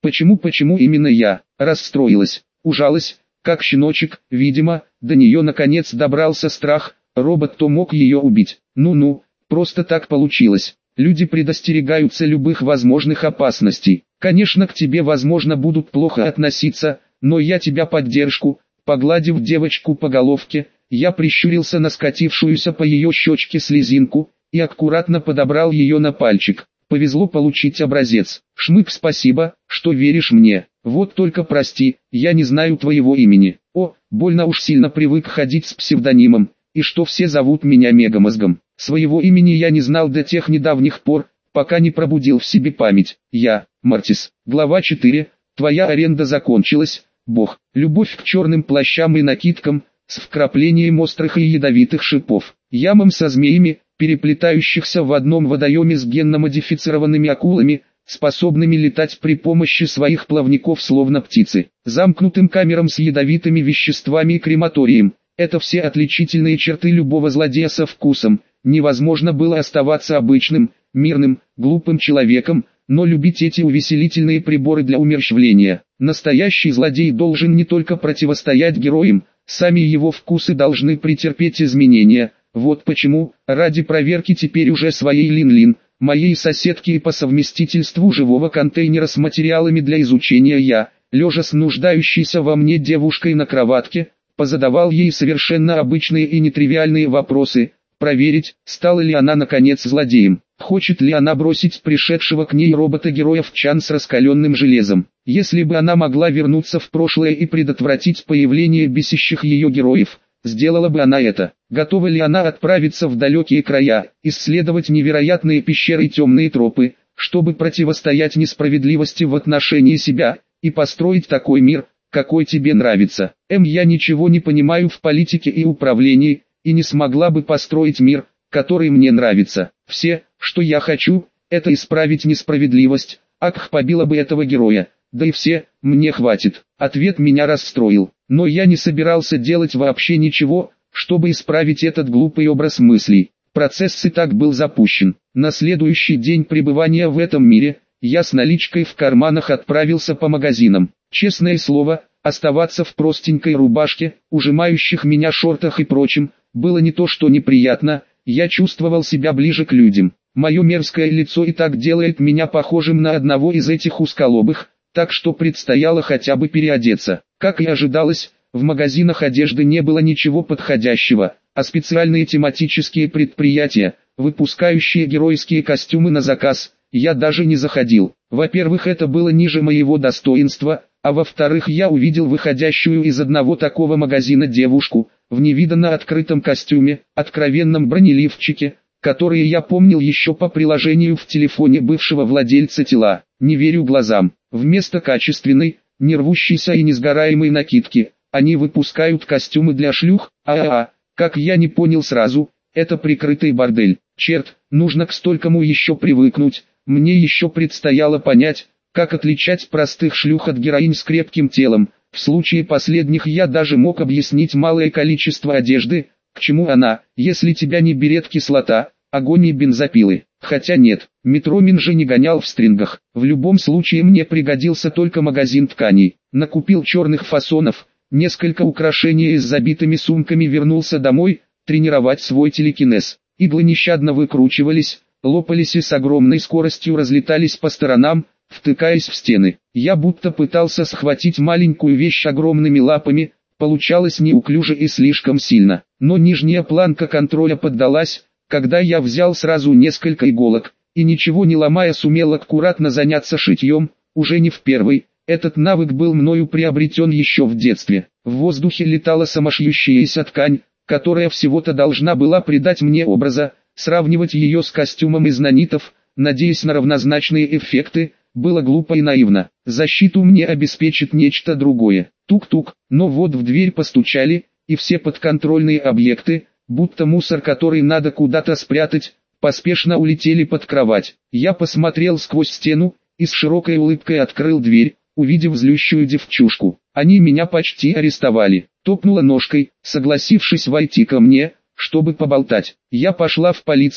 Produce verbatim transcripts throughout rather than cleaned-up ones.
Почему, почему именно я? Расстроилась, ужалась, как щеночек, видимо, до нее наконец добрался страх, робот-то мог ее убить. Ну-ну, просто так получилось. Люди предостерегаются любых возможных опасностей. Конечно, к тебе возможно будут плохо относиться, но я тебя поддержку. Погладив девочку по головке, я прищурился на скатившуюся по ее щечке слезинку и аккуратно подобрал ее на пальчик. Повезло получить образец. Шмык, спасибо, что веришь мне. Вот только прости, я не знаю твоего имени. О, больно уж сильно привык ходить с псевдонимом, и что все зовут меня Мегамозгом. Своего имени я не знал до тех недавних пор, пока не пробудил в себе память. Я, Мартис. Глава четыре. Твоя аренда закончилась. Бог. Любовь к черным плащам и накидкам, с вкраплением острых и ядовитых шипов. Ямам со змеями, переплетающихся в одном водоеме с генно-модифицированными акулами, способными летать при помощи своих плавников словно птицы. Замкнутым камерам с ядовитыми веществами и крематорием. Это все отличительные черты любого злодея со вкусом. Невозможно было оставаться обычным, мирным, глупым человеком, но любить эти увеселительные приборы для умерщвления. Настоящий злодей должен не только противостоять героям, сами его вкусы должны претерпеть изменения. Вот почему, ради проверки теперь уже своей Лин-Лин, моей соседки и по совместительству живого контейнера с материалами для изучения, я, лежа с нуждающейся во мне девушкой на кроватке, позадавал ей совершенно обычные и нетривиальные вопросы, проверить, стала ли она наконец злодеем, хочет ли она бросить пришедшего к ней робота-героя в чан с раскаленным железом. Если бы она могла вернуться в прошлое и предотвратить появление бесящих ее героев, сделала бы она это. Готова ли она отправиться в далекие края, исследовать невероятные пещеры и темные тропы, чтобы противостоять несправедливости в отношении себя, и построить такой мир, какой тебе нравится? Эм, я ничего не понимаю в политике и управлении, и не смогла бы построить мир, который мне нравится. Все, что я хочу, это исправить несправедливость. Ах, побила бы этого героя. Да и все, мне хватит. Ответ меня расстроил. Но я не собирался делать вообще ничего, чтобы исправить этот глупый образ мыслей. Процесс и так был запущен. На следующий день пребывания в этом мире, я с наличкой в карманах отправился по магазинам. Честное слово, оставаться в простенькой рубашке, ужимающих меня шортах и прочем, было не то что неприятно, я чувствовал себя ближе к людям. Мое мерзкое лицо и так делает меня похожим на одного из этих узколобых, так что предстояло хотя бы переодеться. Как и ожидалось, в магазинах одежды не было ничего подходящего, а специальные тематические предприятия, выпускающие геройские костюмы на заказ, я даже не заходил. Во-первых, это было ниже моего достоинства, а во-вторых, я увидел выходящую из одного такого магазина девушку, в невиданно открытом костюме, откровенном бронеливчике, которые я помнил еще по приложению в телефоне бывшего владельца тела. Не верю глазам. Вместо качественной, не рвущейся и несгораемой накидки, они выпускают костюмы для шлюх. А-а-а, как я не понял сразу, это прикрытый бордель. Черт, нужно к столькому еще привыкнуть. Мне еще предстояло понять, как отличать простых шлюх от героинь с крепким телом. В случае последних я даже мог объяснить малое количество одежды, к чему она, если тебя не берет кислота, огонь и бензопилы. Хотя нет, Метромин же не гонял в стрингах. В любом случае мне пригодился только магазин тканей. Накупил черных фасонов, несколько украшений с забитыми сумками, вернулся домой, тренировать свой телекинез. Иглы нещадно выкручивались, лопались и с огромной скоростью разлетались по сторонам, втыкаясь в стены. Я будто пытался схватить маленькую вещь огромными лапами, получалось неуклюже и слишком сильно. Но нижняя планка контроля поддалась, когда я взял сразу несколько иголок, и ничего не ломая сумел аккуратно заняться шитьем, уже не в первый. Этот навык был мною приобретен еще в детстве. В воздухе летала самошьющаяся ткань, которая всего-то должна была придать мне образа. Сравнивать ее с костюмом из нанитов, надеясь на равнозначные эффекты, было глупо и наивно. Защиту мне обеспечит нечто другое. Тук-тук, но вот в дверь постучали, и все подконтрольные объекты, будто мусор, который надо куда-то спрятать, поспешно улетели под кровать. Я посмотрел сквозь стену, и с широкой улыбкой открыл дверь, увидев злющую девчушку. Они меня почти арестовали. Топнула ножкой, согласившись войти ко мне, чтобы поболтать. Я пошла в полицию,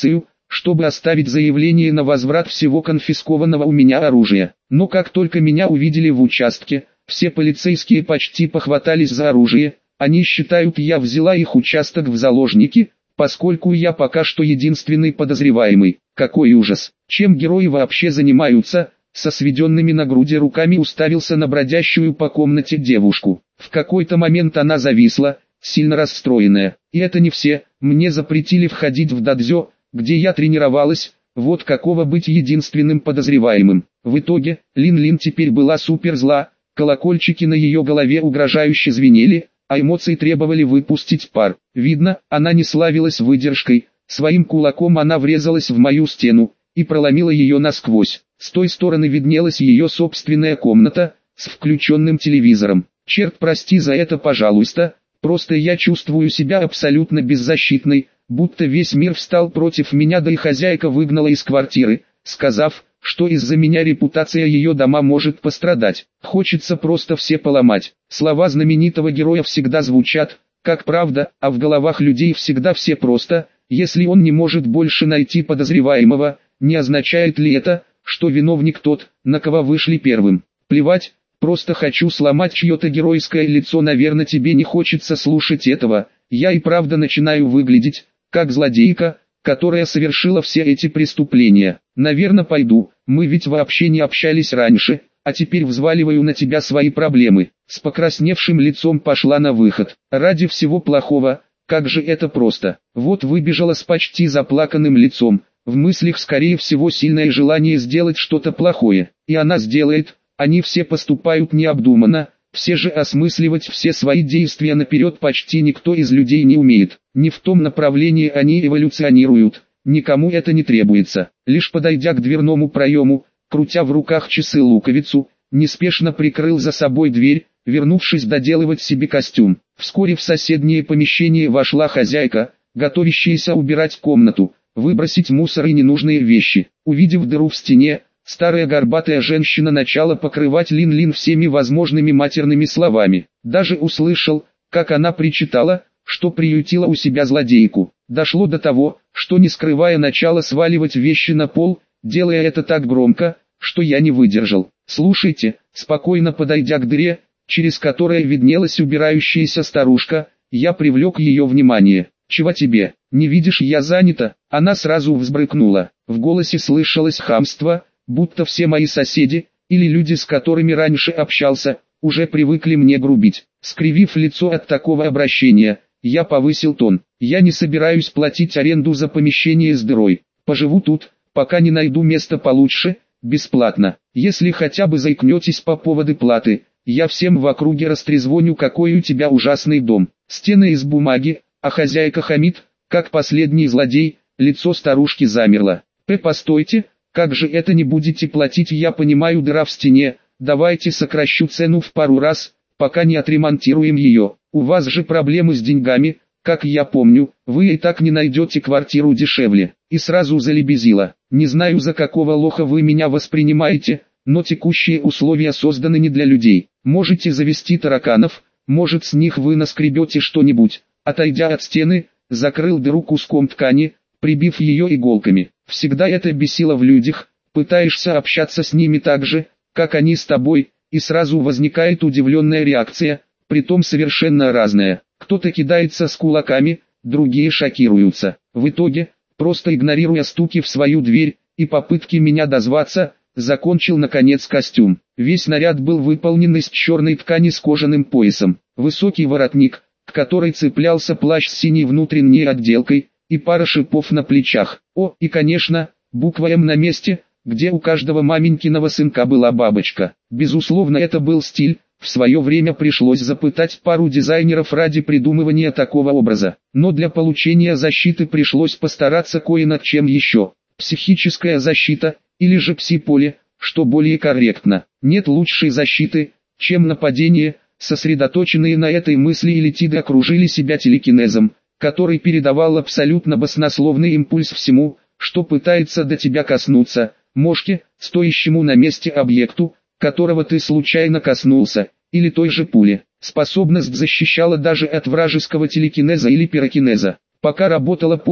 чтобы оставить заявление на возврат всего конфискованного у меня оружия. Но как только меня увидели в участке, все полицейские почти похватались за оружие. Они считают, я взяла их участок в заложники, поскольку я пока что единственный подозреваемый. Какой ужас! Чем герои вообще занимаются? Со сведенными на груди руками уставился на бродящую по комнате девушку. В какой-то момент она зависла, сильно расстроенная. И это не все, мне запретили входить в дадзё, где я тренировалась, вот каково быть единственным подозреваемым. В итоге, Лин-Лин теперь была супер зла, колокольчики на ее голове угрожающе звенели, а эмоции требовали выпустить пар. Видно, она не славилась выдержкой, своим кулаком она врезалась в мою стену и проломила ее насквозь. С той стороны виднелась ее собственная комната, с включенным телевизором. Черт прости за это, пожалуйста, просто я чувствую себя абсолютно беззащитной, будто весь мир встал против меня, да и хозяйка выгнала из квартиры, сказав, что из-за меня репутация ее дома может пострадать. Хочется просто все поломать. Слова знаменитого героя всегда звучат, как правда, а в головах людей всегда все просто. Если он не может больше найти подозреваемого, не означает ли это, что виновник тот, на кого вышли первым? Плевать, просто хочу сломать чье-то геройское лицо. Наверное, тебе не хочется слушать этого. Я и правда начинаю выглядеть как злодейка, которая совершила все эти преступления. Наверное, пойду, мы ведь вообще не общались раньше, а теперь взваливаю на тебя свои проблемы. С покрасневшим лицом пошла на выход. Ради всего плохого, как же это просто. Вот выбежала с почти заплаканным лицом. В мыслях скорее всего сильное желание сделать что-то плохое. И она сделает, они все поступают необдуманно. Все же осмысливать все свои действия наперед почти никто из людей не умеет. Не в том направлении они эволюционируют, никому это не требуется. Лишь подойдя к дверному проему, крутя в руках часы-луковицу, неспешно прикрыл за собой дверь, вернувшись доделывать себе костюм. Вскоре в соседнее помещение вошла хозяйка, готовящаяся убирать комнату, выбросить мусор и ненужные вещи. Увидев дыру в стене, старая горбатая женщина начала покрывать Лин-Лин всеми возможными матерными словами. Даже услышал, как она причитала, что приютила у себя злодейку. Дошло до того, что не скрывая начала сваливать вещи на пол, делая это так громко, что я не выдержал. «Слушайте», спокойно подойдя к дыре, через которое виднелась убирающаяся старушка, я привлек ее внимание. «Чего тебе? Не видишь, я занята?» Она сразу взбрыкнула. В голосе слышалось хамство, будто все мои соседи, или люди, с которыми раньше общался, уже привыкли мне грубить. Скривив лицо от такого обращения, я повысил тон. «Я не собираюсь платить аренду за помещение с дырой. Поживу тут, пока не найду место получше, бесплатно. Если хотя бы заикнетесь по поводу платы, я всем в округе растрезвоню, какой у тебя ужасный дом. Стены из бумаги, а хозяйка хамит, как последний злодей». Лицо старушки замерло. «П, постойте, как же это не будете платить? Я понимаю, дыра в стене, давайте сокращу цену в пару раз, пока не отремонтируем ее. У вас же проблемы с деньгами, как я помню, вы и так не найдете квартиру дешевле». И сразу залебезила. «Не знаю, за какого лоха вы меня воспринимаете, но текущие условия созданы не для людей. Можете завести тараканов, может с них вы наскребете что-нибудь». Отойдя от стены, закрыл дыру куском ткани, прибив ее иголками. Всегда это бесило в людях, пытаешься общаться с ними так же, как они с тобой, и сразу возникает удивленная реакция, притом совершенно разная. Кто-то кидается с кулаками, другие шокируются. В итоге, просто игнорируя стуки в свою дверь и попытки меня дозваться, закончил наконец костюм. Весь наряд был выполнен из черной ткани с кожаным поясом. Высокий воротник, к которой цеплялся плащ с синей внутренней отделкой, и пара шипов на плечах. О, и конечно, буква М на месте, где у каждого маменькиного сынка была бабочка. Безусловно, это был стиль. В свое время пришлось запытать пару дизайнеров ради придумывания такого образа. Но для получения защиты пришлось постараться кое над чем еще. Психическая защита, или же пси-поле, что более корректно. Нет лучшей защиты, чем нападение. Сосредоточенные на этой мысли элитиды окружили себя телекинезом, который передавал абсолютно баснословный импульс всему, что пытается до тебя коснуться, мошке, стоящему на месте объекту, которого ты случайно коснулся, или той же пуле. Способность защищала даже от вражеского телекинеза или пирокинеза. Пока работало поле,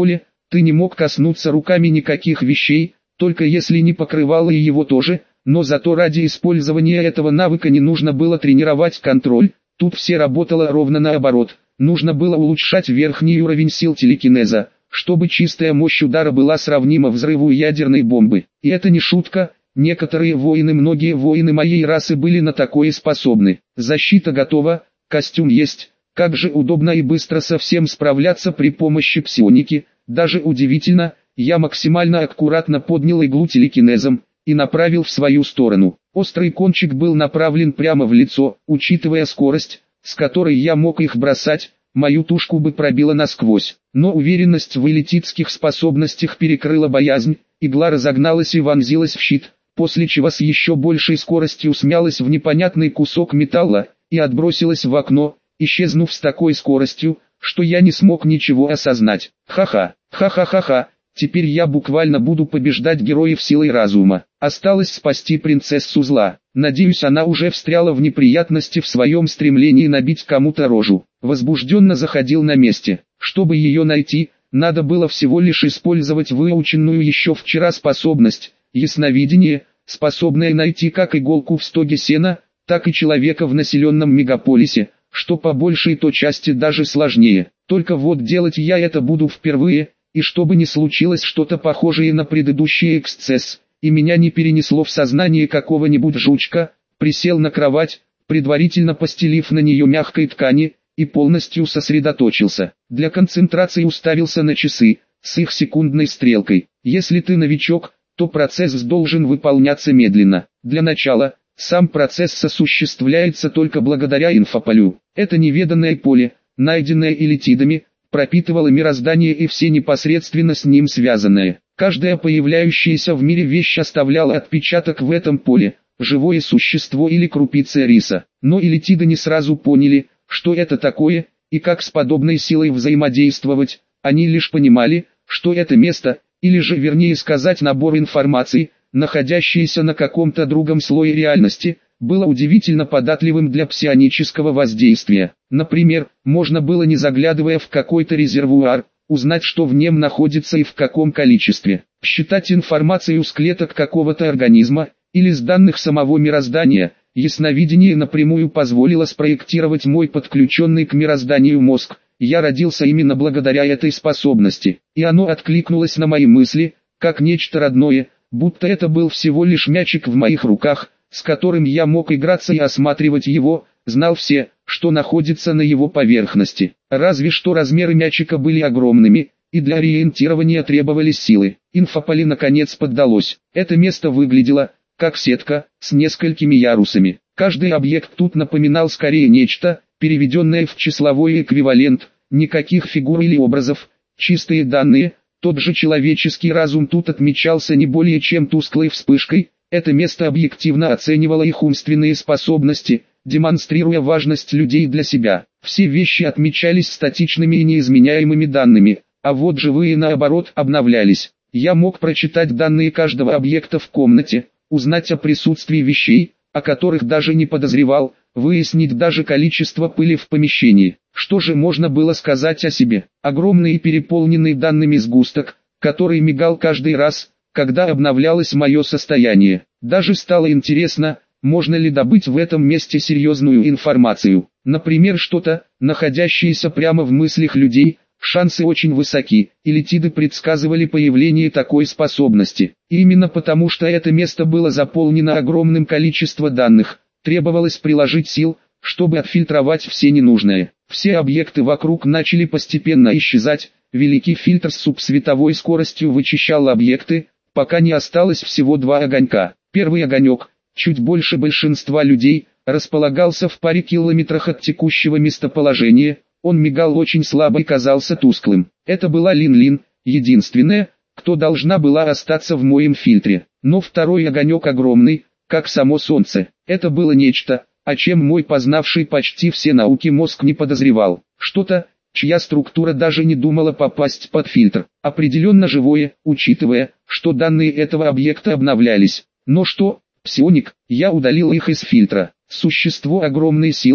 Ты не мог коснуться руками никаких вещей, только если не покрывало и его тоже, но зато ради использования этого навыка не нужно было тренировать контроль, тут все работало ровно наоборот, нужно было улучшать верхний уровень сил телекинеза, чтобы чистая мощь удара была сравнима взрыву ядерной бомбы. И это не шутка, некоторые воины, многие воины моей расы были на такое способны. Защита готова, костюм есть, как же удобно и быстро со всем справляться при помощи псионики, даже удивительно, я максимально аккуратно поднял иглу телекинезом и направил в свою сторону. Острый кончик был направлен прямо в лицо, учитывая скорость, с которой я мог их бросать, мою тушку бы пробило насквозь. Но уверенность в элититских способностях перекрыла боязнь, игла разогналась и вонзилась в щит, после чего с еще большей скоростью смялась в непонятный кусок металла и отбросилась в окно, исчезнув с такой скоростью, что я не смог ничего осознать. Ха-ха, ха-ха-ха-ха. Теперь я буквально буду побеждать героев силой разума. Осталось спасти принцессу зла. Надеюсь, она уже встряла в неприятности в своем стремлении набить кому-то рожу. Возбужденно заходил на месте. Чтобы ее найти, надо было всего лишь использовать выученную еще вчера способность, ясновидение, способное найти как иголку в стоге сена, так и человека в населенном мегаполисе, что по большей то части даже сложнее. Только вот делать я это буду впервые, и чтобы не случилось что-то похожее на предыдущий эксцесс, и меня не перенесло в сознание какого-нибудь жучка, присел на кровать, предварительно постелив на нее мягкой ткани, и полностью сосредоточился. Для концентрации уставился на часы, с их секундной стрелкой. Если ты новичок, то процесс должен выполняться медленно. Для начала, сам процесс осуществляется только благодаря инфополю. Это неведанное поле, найденное элитидами, пропитывало мироздание и все непосредственно с ним связанное. Каждая появляющаяся в мире вещь оставляла отпечаток в этом поле, живое существо или крупица риса. Но элитиды не сразу поняли, что это такое, и как с подобной силой взаимодействовать. Они лишь понимали, что это место, или же вернее сказать набор информации, находящийся на каком-то другом слое реальности, было удивительно податливым для псионического воздействия. Например, можно было, не заглядывая в какой-то резервуар, узнать, что в нем находится и в каком количестве, считать информацию с клеток какого-то организма, или с данных самого мироздания. Ясновидение напрямую позволило спроектировать мой подключенный к мирозданию мозг. Я родился именно благодаря этой способности, и оно откликнулось на мои мысли, как нечто родное, будто это был всего лишь мячик в моих руках, с которым я мог играться и осматривать его, знал все, что находится на его поверхности. Разве что размеры мячика были огромными, и для ориентирования требовались силы. Инфополе наконец поддалось. Это место выглядело, как сетка, с несколькими ярусами. Каждый объект тут напоминал скорее нечто, переведенное в числовой эквивалент, никаких фигур или образов, чистые данные. Тот же человеческий разум тут отмечался не более чем тусклой вспышкой. Это место объективно оценивало их умственные способности, демонстрируя важность людей для себя. Все вещи отмечались статичными и неизменяемыми данными, а вот живые наоборот обновлялись. Я мог прочитать данные каждого объекта в комнате, узнать о присутствии вещей, о которых даже не подозревал, выяснить даже количество пыли в помещении. Что же можно было сказать о себе? Огромный и переполненный данными сгусток, который мигал каждый раз, когда обновлялось мое состояние. Даже стало интересно, можно ли добыть в этом месте серьезную информацию. Например, что-то, находящееся прямо в мыслях людей. Шансы очень высоки, элитиды предсказывали появление такой способности. И именно потому, что это место было заполнено огромным количеством данных, требовалось приложить сил, чтобы отфильтровать все ненужное. Все объекты вокруг начали постепенно исчезать, великий фильтр с субсветовой скоростью вычищал объекты, пока не осталось всего два огонька. Первый огонек, чуть больше большинства людей, располагался в паре километрах от текущего местоположения. Он мигал очень слабо и казался тусклым. Это была Лин-Лин, единственная, кто должна была остаться в моем фильтре. Но второй огонек огромный, как само солнце. Это было нечто, о чем мой познавший почти все науки мозг не подозревал. Что-то, чья структура даже не думала попасть под фильтр. Определенно живое, учитывая, что данные этого объекта обновлялись. Но что, псионик, я удалил их из фильтра. Существо огромной силы,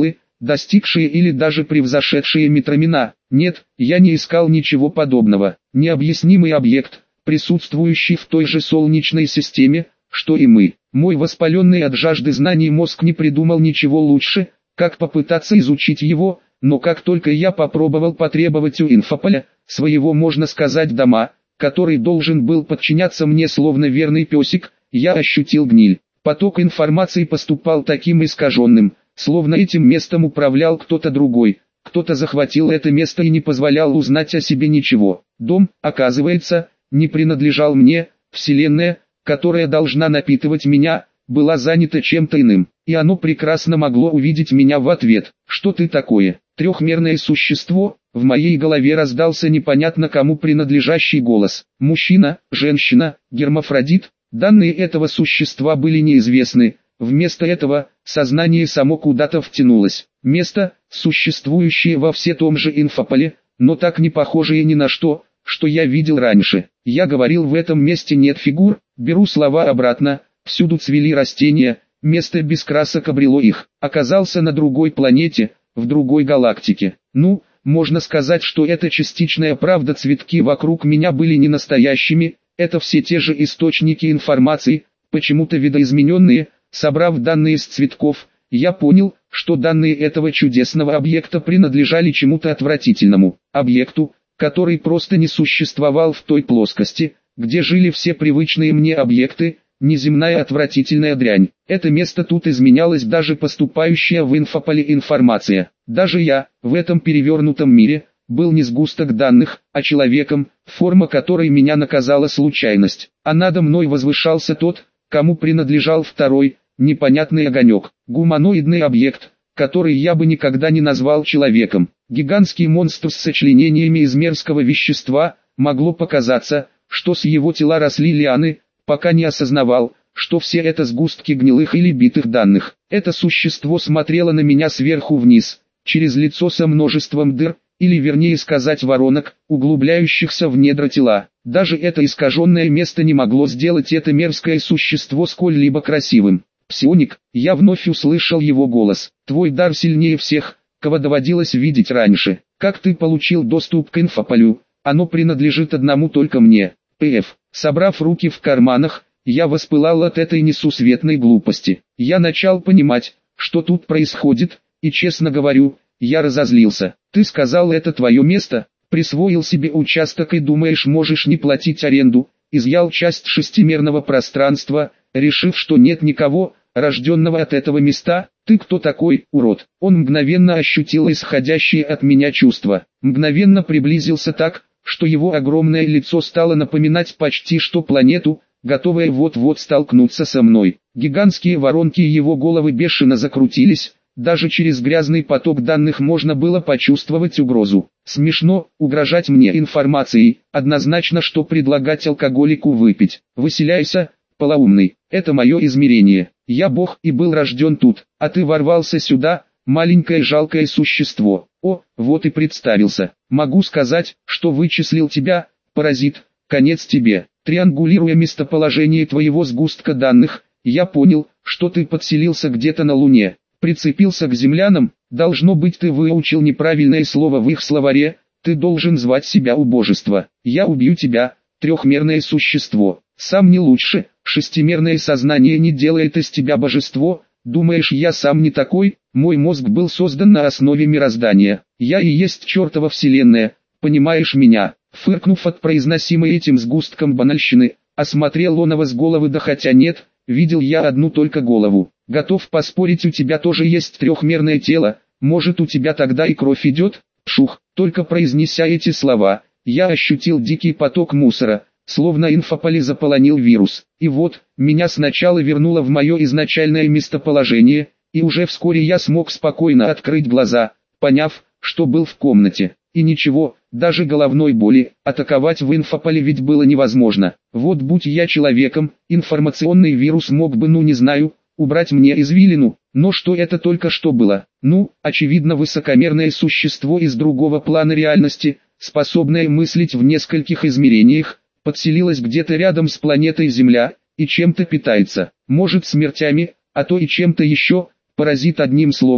достигшие или даже превзошедшие Митромина. Нет, я не искал ничего подобного. Необъяснимый объект, присутствующий в той же Солнечной системе, что и мы. Мой воспаленный от жажды знаний мозг не придумал ничего лучше, как попытаться изучить его, но как только я попробовал потребовать у Инфополя, своего можно сказать дома, который должен был подчиняться мне словно верный песик, я ощутил гниль. Поток информации поступал таким искаженным, словно этим местом управлял кто-то другой, кто-то захватил это место и не позволял узнать о себе ничего. Дом, оказывается, не принадлежал мне, вселенная, которая должна напитывать меня, была занята чем-то иным, и оно прекрасно могло увидеть меня в ответ. «Что ты такое? Трехмерное существо?» В моей голове раздался непонятно кому принадлежащий голос. Мужчина, женщина, гермафродит. Данные этого существа были неизвестны. Вместо этого, сознание само куда-то втянулось. Место, существующее во все том же Инфополе, но так не похожее ни на что, что я видел раньше. Я говорил, в этом месте нет фигур, беру слова обратно, всюду цвели растения, место без красок обрело их. Оказался на другой планете, в другой галактике. Ну, можно сказать, что это частичная правда, цветки вокруг меня были не настоящими, это все те же источники информации, почему-то видоизмененные. Собрав данные с цветков, я понял, что данные этого чудесного объекта принадлежали чему-то отвратительному, объекту, который просто не существовал в той плоскости, где жили все привычные мне объекты, неземная отвратительная дрянь. Это место тут изменялось, даже поступающая в Инфополе информация. Даже я, в этом перевернутом мире, был не сгусток данных, а человеком, форма которой меня наказала случайность. А надо мной возвышался тот, кому принадлежал второй, непонятный огонек. Гуманоидный объект, который я бы никогда не назвал человеком. Гигантский монстр с сочленениями из мерзкого вещества. Могло показаться, что с его тела росли лианы, пока не осознавал, что все это сгустки гнилых или битых данных. Это существо смотрело на меня сверху вниз, через лицо со множеством дыр, или вернее сказать воронок, углубляющихся в недра тела. Даже это искаженное место не могло сделать это мерзкое существо сколь-либо красивым. «Псионик», я вновь услышал его голос, «твой дар сильнее всех, кого доводилось видеть раньше. Как ты получил доступ к Инфополю? Оно принадлежит одному только мне». П.Ф. Собрав руки в карманах, я воспылал от этой несусветной глупости. Я начал понимать, что тут происходит, и честно говорю, я разозлился. «Ты сказал, это твое место, присвоил себе участок и думаешь, можешь не платить аренду, изъял часть шестимерного пространства, решив, что нет никого, рожденного от этого места. Ты кто такой, урод?» Он мгновенно ощутил исходящее от меня чувство, мгновенно приблизился так, что его огромное лицо стало напоминать почти что планету, готовая вот-вот столкнуться со мной. Гигантские воронки его головы бешено закрутились, даже через грязный поток данных можно было почувствовать угрозу. Смешно угрожать мне информацией, однозначно что предлагать алкоголику выпить. Выселяйся, полоумный, это мое измерение. Я бог и был рожден тут, а ты ворвался сюда, маленькое жалкое существо. О, вот и представился. Могу сказать, что вычислил тебя, паразит, конец тебе. Триангулируя местоположение твоего сгустка данных, я понял, что ты подселился где-то на Луне. Прицепился к землянам, должно быть ты выучил неправильное слово в их словаре, ты должен звать себя убожество. Я убью тебя, трехмерное существо. Сам не лучше, шестимерное сознание не делает из тебя божество. Думаешь, я сам не такой? Мой мозг был создан на основе мироздания. Я и есть чертова вселенная, понимаешь меня? Фыркнув от произносимой этим сгустком банальщины, осмотрел он его с головы, да хотя нет, видел я одну только голову. Готов поспорить, у тебя тоже есть трехмерное тело, может у тебя тогда и кровь идет? Пшух, только произнеся эти слова, я ощутил дикий поток мусора, словно Инфополе заполонил вирус. И вот, меня сначала вернуло в мое изначальное местоположение, и уже вскоре я смог спокойно открыть глаза, поняв, что был в комнате. И ничего, даже головной боли, атаковать в Инфополе ведь было невозможно. Вот будь я человеком, информационный вирус мог бы, ну не знаю, убрать мне извилину, но что это только что было? Ну, очевидно, высокомерное существо из другого плана реальности, способное мыслить в нескольких измерениях, подселилось где-то рядом с планетой Земля, и чем-то питается, может смертями, а то и чем-то еще, паразит, одним словом,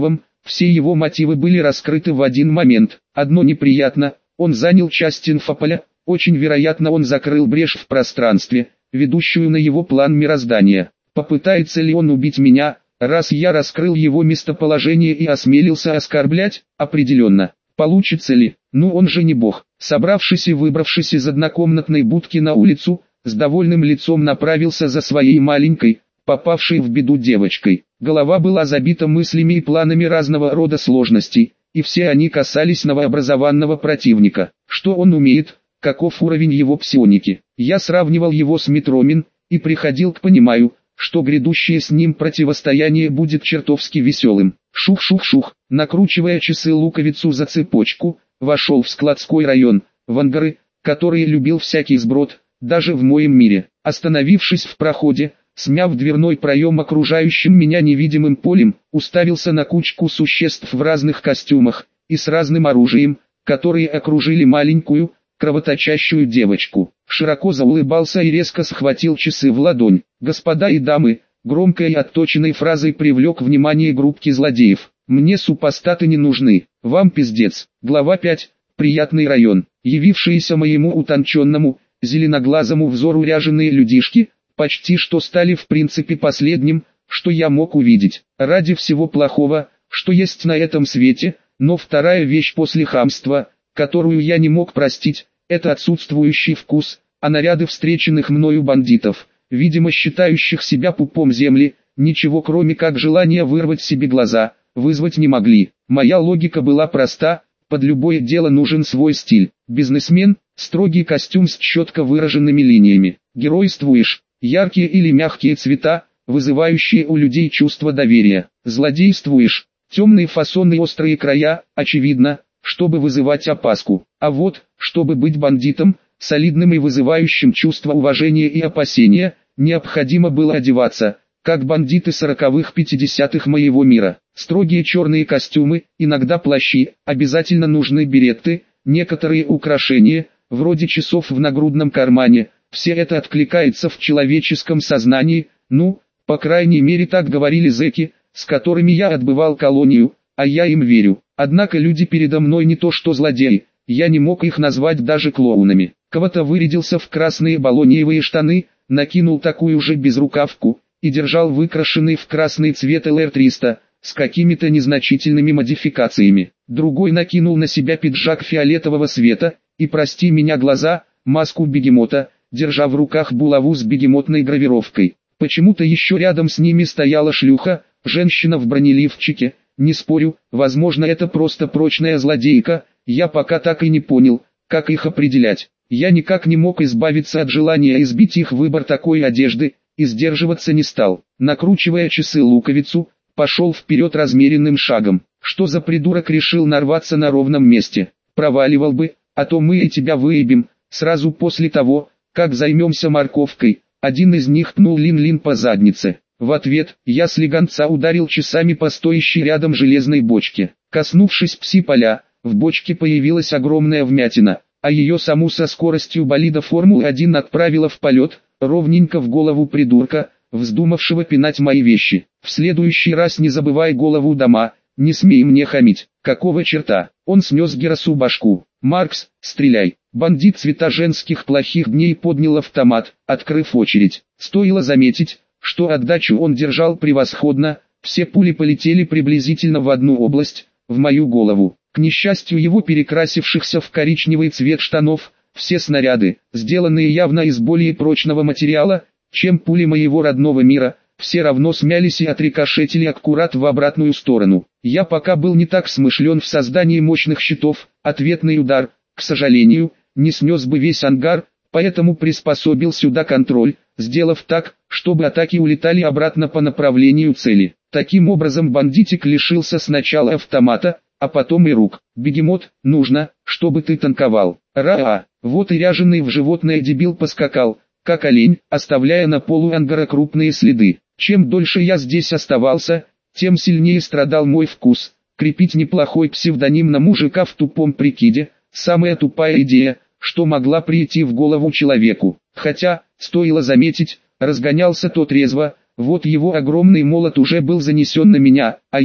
Все его мотивы были раскрыты в один момент. Одно неприятно, он занял часть инфополя, очень вероятно он закрыл брешь в пространстве, ведущую на его план мироздания. Попытается ли он убить меня, раз я раскрыл его местоположение и осмелился оскорблять? Определенно. Получится ли? Ну он же не бог. Собравшись и выбравшись из однокомнатной будки на улицу, с довольным лицом направился за своей маленькой, попавшей в беду девочкой. Голова была забита мыслями и планами разного рода сложностей, и все они касались новообразованного противника. Что он умеет, каков уровень его псионики. Я сравнивал его с Метромин, и приходил к пониманию, что грядущее с ним противостояние будет чертовски веселым. Шух-шух-шух, накручивая часы луковицу за цепочку, вошел в складской район, в ангары, которые любил всякий сброд, даже в моем мире. Остановившись в проходе, смяв дверной проем окружающим меня невидимым полем, уставился на кучку существ в разных костюмах и с разным оружием, которые окружили маленькую, кровоточащую девочку. Широко заулыбался и резко схватил часы в ладонь. «Господа и дамы», громкой и отточенной фразой привлек внимание группки злодеев. «Мне супостаты не нужны, вам пиздец». Глава пять. Приятный район. Явившиеся моему утонченному, зеленоглазому взору ряженые людишки, почти что стали в принципе последним, что я мог увидеть. Ради всего плохого, что есть на этом свете, но вторая вещь после хамства, которую я не мог простить, это отсутствующий вкус, а наряды встреченных мною бандитов, видимо считающих себя пупом земли, ничего кроме как желания вырвать себе глаза, вызвать не могли. Моя логика была проста, под любое дело нужен свой стиль. Бизнесмен, строгий костюм с четко выраженными линиями. Геройствуешь, яркие или мягкие цвета, вызывающие у людей чувство доверия. Злодействуешь, темные фасоны и острые края, очевидно, чтобы вызывать опаску. А вот, чтобы быть бандитом, солидным и вызывающим чувство уважения и опасения, необходимо было одеваться, как бандиты сороковых-пятидесятых моего мира. Строгие черные костюмы, иногда плащи, обязательно нужны беретты, некоторые украшения, вроде часов в нагрудном кармане. Все это откликается в человеческом сознании, ну, по крайней мере так говорили зэки, с которыми я отбывал колонию, а я им верю. Однако люди передо мной не то что злодеи, я не мог их назвать даже клоунами. Кого-то вырядился в красные балоньевые штаны, накинул такую же безрукавку, и держал выкрашенный в красный цвет эл эр триста, с какими-то незначительными модификациями. Другой накинул на себя пиджак фиолетового цвета, и прости меня глаза, маску бегемота, держа в руках булаву с бегемотной гравировкой. Почему-то еще рядом с ними стояла шлюха, женщина в бронеливчике. Не спорю, возможно это просто прочная злодейка, я пока так и не понял, как их определять. Я никак не мог избавиться от желания избить их выбор такой одежды, и сдерживаться не стал. Накручивая часы луковицу, пошел вперед размеренным шагом. Что за придурок решил нарваться на ровном месте? Проваливал бы, а то мы и тебя выебем, сразу после того, как займемся морковкой. Один из них пнул Лин-Лин по заднице. В ответ, я слегонца ударил часами по стоящей рядом железной бочке. Коснувшись пси-поля, в бочке появилась огромная вмятина, а ее саму со скоростью болида Формулы один отправила в полет, ровненько в голову придурка, вздумавшего пинать мои вещи. В следующий раз не забывай голову дома, не смей мне хамить. Какого черта? Он снес Герасу башку. Маркс, стреляй. Бандит цвета женских плохих дней поднял автомат, открыв очередь. Стоило заметить, что отдачу он держал превосходно, все пули полетели приблизительно в одну область, в мою голову. К несчастью его перекрасившихся в коричневый цвет штанов, все снаряды, сделанные явно из более прочного материала, чем пули моего родного мира, все равно смялись и отрикошетили аккурат в обратную сторону. Я пока был не так смышлен в создании мощных щитов, ответный удар, к сожалению, не снес бы весь ангар, поэтому приспособил сюда контроль, сделав так, чтобы атаки улетали обратно по направлению цели. Таким образом бандитик лишился сначала автомата, а потом и рук. Бегемот, нужно, чтобы ты танковал. Ра-а, вот и ряженый в животное дебил поскакал, как олень, оставляя на полу ангара крупные следы. Чем дольше я здесь оставался, тем сильнее страдал мой вкус. Крепить неплохой псевдоним на мужика в тупом прикиде, самая тупая идея, что могла прийти в голову человеку. Хотя, стоило заметить, разгонялся тот резво, вот его огромный молот уже был занесен на меня, а я,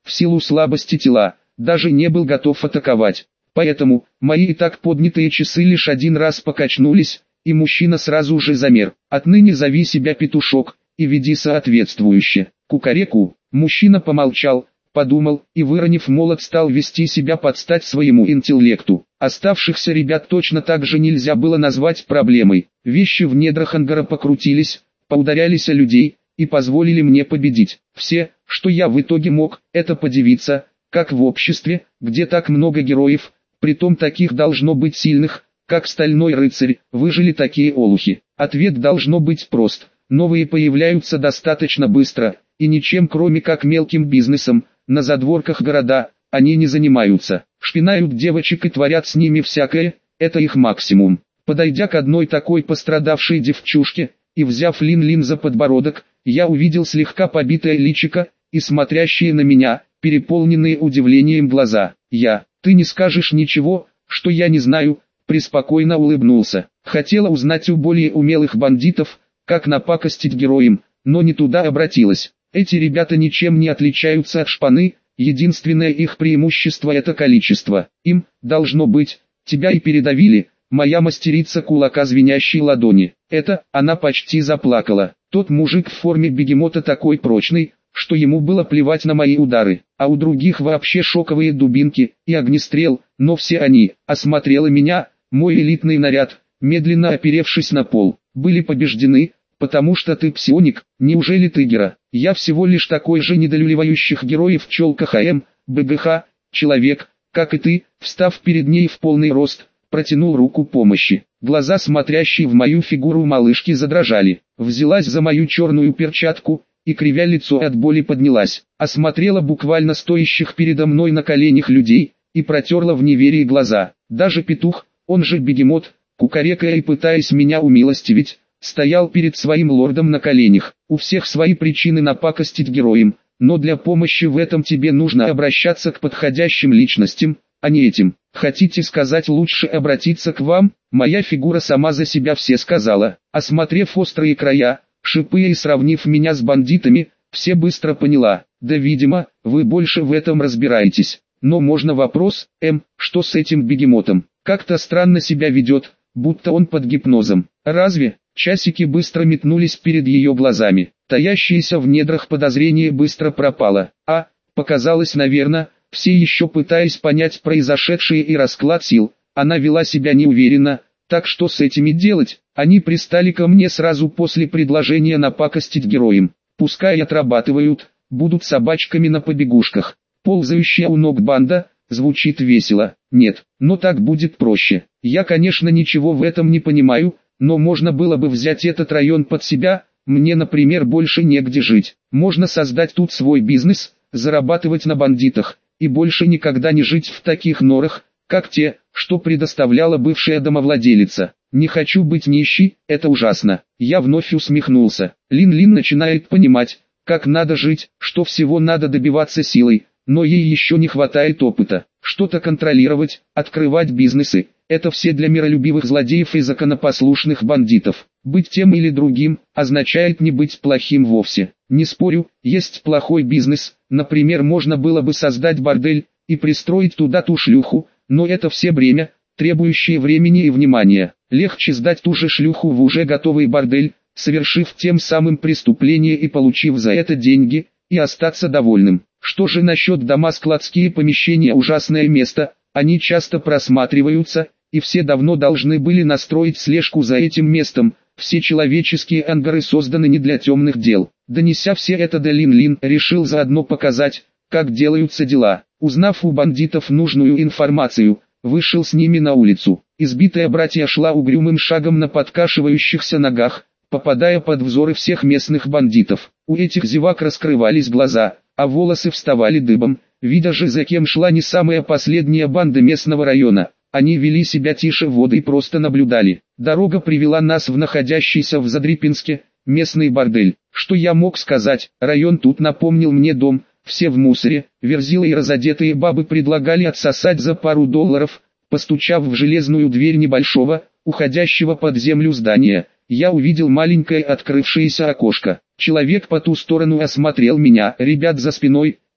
в силу слабости тела, даже не был готов атаковать. Поэтому, мои и так поднятые часы лишь один раз покачнулись, и мужчина сразу же замер. Отныне зови себя петушок, и веди соответствующе. Кукареку. Мужчина помолчал, подумал, и выронив молот стал вести себя под стать своему интеллекту. Оставшихся ребят точно так же нельзя было назвать проблемой. Вещи в недрах ангара покрутились, поударялись о людей, и позволили мне победить. Все, что я в итоге мог, это подивиться, как в обществе, где так много героев, притом таких должно быть сильных, как Стальной Рыцарь, выжили такие олухи. Ответ должно быть прост. Новые появляются достаточно быстро, и ничем кроме как мелким бизнесом, на задворках города, они не занимаются. Шпинают девочек и творят с ними всякое, это их максимум. Подойдя к одной такой пострадавшей девчушке, и взяв Лин-Лин за подбородок, я увидел слегка побитое личико, и смотрящие на меня, переполненные удивлением глаза. Я, ты не скажешь ничего, что я не знаю, преспокойно улыбнулся. Хотела узнать у более умелых бандитов, как напакостить героям, но не туда обратилась. Эти ребята ничем не отличаются от шпаны, единственное их преимущество это количество. Им, должно быть, тебя и передавили, моя мастерица кулака звенящей ладони. Это, она почти заплакала. Тот мужик в форме бегемота такой прочный, что ему было плевать на мои удары, а у других вообще шоковые дубинки и огнестрел, но все они, осмотрела меня, мой элитный наряд, медленно оперевшись на пол, были побеждены, потому что ты псионик, неужели ты гера? Я всего лишь такой же недолюбливающих героев пчелка ХМ, БГХ, человек, как и ты, встав перед ней в полный рост, протянул руку помощи. Глаза, смотрящие в мою фигуру малышки, задрожали. Взялась за мою черную перчатку, и кривя лицо от боли поднялась. Осмотрела буквально стоящих передо мной на коленях людей, и протерла в неверии глаза. Даже петух, он же бегемот, кукарекая и пытаясь меня умилостивить, стоял перед своим лордом на коленях. У всех свои причины напакостить героям, но для помощи в этом тебе нужно обращаться к подходящим личностям, а не этим. Хотите сказать, лучше обратиться к вам? Моя фигура сама за себя все сказала. Осмотрев острые края, шипы и сравнив меня с бандитами, все быстро поняла. Да, видимо, вы больше в этом разбираетесь. Но можно вопрос, М, что с этим бегемотом? Как-то странно себя ведет, будто он под гипнозом. Разве? Часики быстро метнулись перед ее глазами. Таящееся в недрах подозрение быстро пропало. А, показалось, наверное, все еще пытаясь понять произошедшее и расклад сил, она вела себя неуверенно, так что с этими делать? Они пристали ко мне сразу после предложения напакостить героям. Пускай отрабатывают, будут собачками на побегушках. Ползающая у ног банда, звучит весело. Нет, но так будет проще. Я, конечно, ничего в этом не понимаю, но можно было бы взять этот район под себя. Мне, например, больше негде жить. Можно создать тут свой бизнес, зарабатывать на бандитах, и больше никогда не жить в таких норах, как те, что предоставляла бывшая домовладелица. Не хочу быть нищей, это ужасно. Я вновь усмехнулся. Лин-Лин начинает понимать, как надо жить, что всего надо добиваться силой, но ей еще не хватает опыта. Что-то контролировать, открывать бизнесы, это все для миролюбивых злодеев и законопослушных бандитов. Быть тем или другим, означает не быть плохим вовсе. Не спорю, есть плохой бизнес, например, можно было бы создать бордель, и пристроить туда ту шлюху, но это все бремя, требующее времени и внимания. Легче сдать ту же шлюху в уже готовый бордель, совершив тем самым преступление и получив за это деньги, и остаться довольным. Что же насчет дома, складские помещения? Ужасное место, они часто просматриваются, и все давно должны были настроить слежку за этим местом. Все человеческие ангары созданы не для темных дел. Донеся все это до Лин-Лин, решил заодно показать, как делаются дела. Узнав у бандитов нужную информацию, вышел с ними на улицу. Избитая братья шла угрюмым шагом на подкашивающихся ногах, попадая под взоры всех местных бандитов. У этих зевак раскрывались глаза, а волосы вставали дыбом, видя же, за кем шла не самая последняя банда местного района. Они вели себя тише воды и просто наблюдали. Дорога привела нас в находящийся в Задрипинске местный бордель. Что я мог сказать? Район тут напомнил мне дом. Все в мусоре, верзилы и разодетые бабы предлагали отсосать за пару долларов. Постучав в железную дверь небольшого, уходящего под землю здания, я увидел маленькое открывшееся окошко. Человек по ту сторону осмотрел меня, ребят за спиной,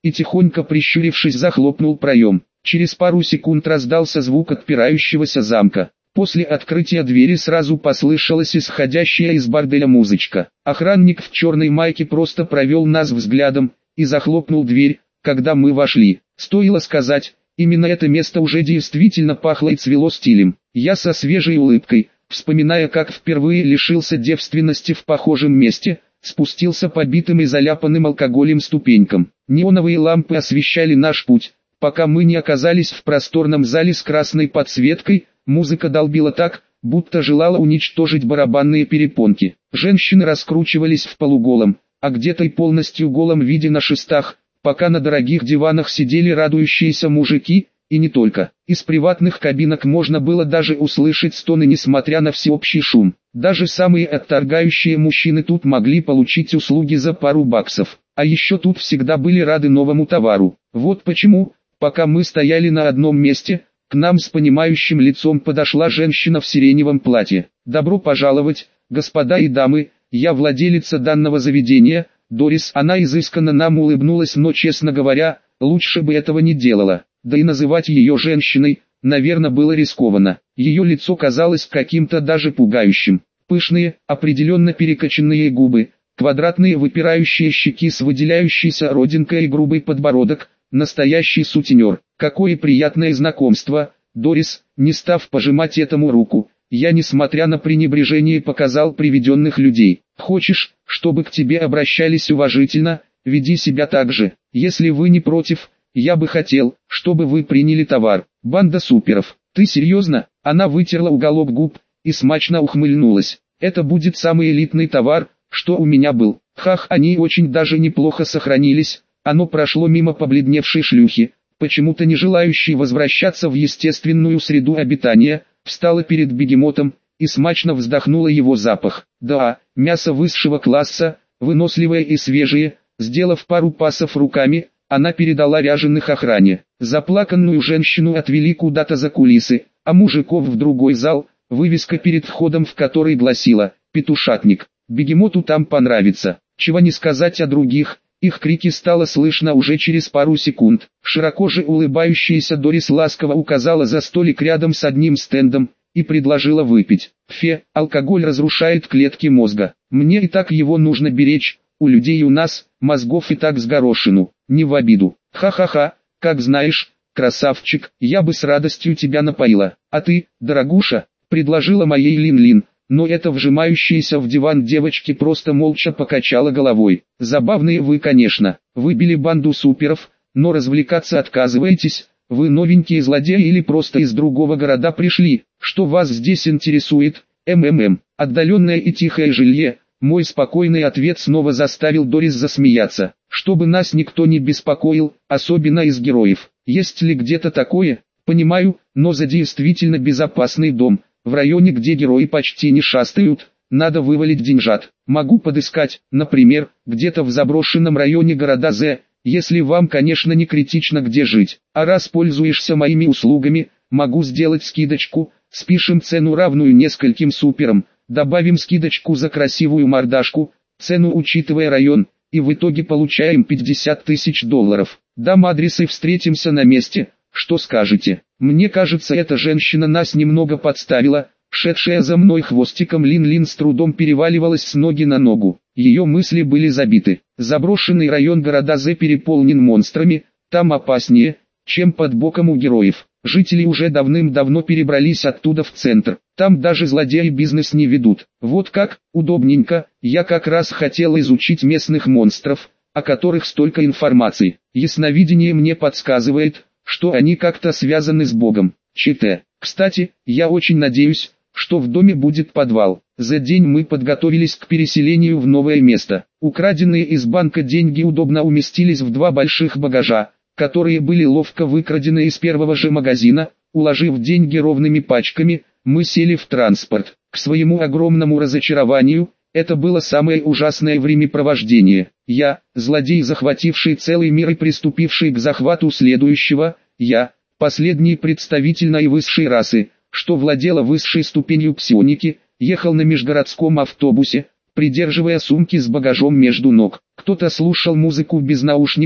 и тихонько прищурившись захлопнул проем. Через пару секунд раздался звук отпирающегося замка. После открытия двери сразу послышалась исходящая из борделя музычка. Охранник в черной майке просто провел нас взглядом и захлопнул дверь, когда мы вошли. Стоило сказать, именно это место уже действительно пахло и цвело стилем. Я со свежей улыбкой, вспоминая, как впервые лишился девственности в похожем месте, спустился по битым и заляпанным алкоголем ступенькам. Неоновые лампы освещали наш путь, пока мы не оказались в просторном зале с красной подсветкой. Музыка долбила так, будто желала уничтожить барабанные перепонки. Женщины раскручивались в полуголом, а где-то и полностью голом виде на шестах, пока на дорогих диванах сидели радующиеся мужики, и не только. Из приватных кабинок можно было даже услышать стоны, несмотря на всеобщий шум. Даже самые отторгающие мужчины тут могли получить услуги за пару баксов. А еще тут всегда были рады новому товару. Вот почему, пока мы стояли на одном месте, к нам с понимающим лицом подошла женщина в сиреневом платье. «Добро пожаловать, господа и дамы, я владелица данного заведения, Дорис». Она изысканно нам улыбнулась, но, честно говоря, лучше бы этого не делала. Да и называть ее женщиной, наверное, было рискованно. Ее лицо казалось каким-то даже пугающим. Пышные, определенно перекоченные губы, квадратные выпирающие щеки с выделяющейся родинкой и грубый подбородок. Настоящий сутенер. Какое приятное знакомство, Дорис. Не став пожимать этому руку, я, несмотря на пренебрежение, показал приведенных людей. Хочешь, чтобы к тебе обращались уважительно, веди себя так же. Если вы не против, я бы хотел, чтобы вы приняли товар. Банда суперов. Ты серьезно? Она вытерла уголок губ и смачно ухмыльнулась. Это будет самый элитный товар, что у меня был. Хах, они очень даже неплохо сохранились. Оно прошло мимо побледневшей шлюхи, почему-то не желающей возвращаться в естественную среду обитания, встала перед бегемотом и смачно вздохнула его запах. Да, мясо высшего класса, выносливое и свежее. Сделав пару пасов руками, она передала ряженых охране. Заплаканную женщину отвели куда-то за кулисы, а мужиков в другой зал, вывеска перед входом в который гласила «Петушатник». Бегемоту там понравится. Чего не сказать о других. Их крики стало слышно уже через пару секунд. Широко же улыбающаяся Дорис ласково указала за столик рядом с одним стендом и предложила выпить. Фе, алкоголь разрушает клетки мозга. Мне и так его нужно беречь, у людей у нас, мозгов и так с горошину, не в обиду. Ха-ха-ха, как знаешь, красавчик, я бы с радостью тебя напоила. А ты, дорогуша, предложила моей Лин-Лин. Но эта вжимающаяся в диван девочки просто молча покачала головой. Забавные вы, конечно, выбили банду суперов, но развлекаться отказываетесь. Вы новенькие злодеи или просто из другого города пришли? Что вас здесь интересует? МММ, отдаленное и тихое жилье. Мой спокойный ответ снова заставил Дорис засмеяться. Чтобы нас никто не беспокоил, особенно из героев. Есть ли где-то такое? Понимаю, но за действительно безопасный дом. В районе, где герои почти не шастают, надо вывалить деньжат. Могу подыскать, например, где-то в заброшенном районе города З, если вам, конечно, не критично где жить. А раз пользуешься моими услугами, могу сделать скидочку, спишем цену равную нескольким суперам, добавим скидочку за красивую мордашку, цену учитывая район, и в итоге получаем пятьдесят тысяч долларов. Дам адрес и встретимся на месте. Что скажете? Мне кажется, эта женщина нас немного подставила. Шедшая за мной хвостиком Лин-Лин с трудом переваливалась с ноги на ногу. Ее мысли были забиты. Заброшенный район города З переполнен монстрами, там опаснее, чем под боком у героев. Жители уже давным-давно перебрались оттуда в центр. Там даже злодеи бизнес не ведут. Вот как, удобненько, я как раз хотел изучить местных монстров, о которых столько информации. Ясновидение мне подсказывает, что они как-то связаны с Богом. ЧТ. Кстати, я очень надеюсь, что в доме будет подвал. За день мы подготовились к переселению в новое место. Украденные из банка деньги удобно уместились в два больших багажа, которые были ловко выкрадены из первого же магазина. Уложив деньги ровными пачками, мы сели в транспорт. К своему огромному разочарованию, это было самое ужасное времяпровождение. Я, злодей, захвативший целый мир и приступивший к захвату следующего, я, последний представитель наивысшей расы, что владела высшей ступенью псионики, ехал на межгородском автобусе, придерживая сумки с багажом между ног. Кто-то слушал музыку без наушников,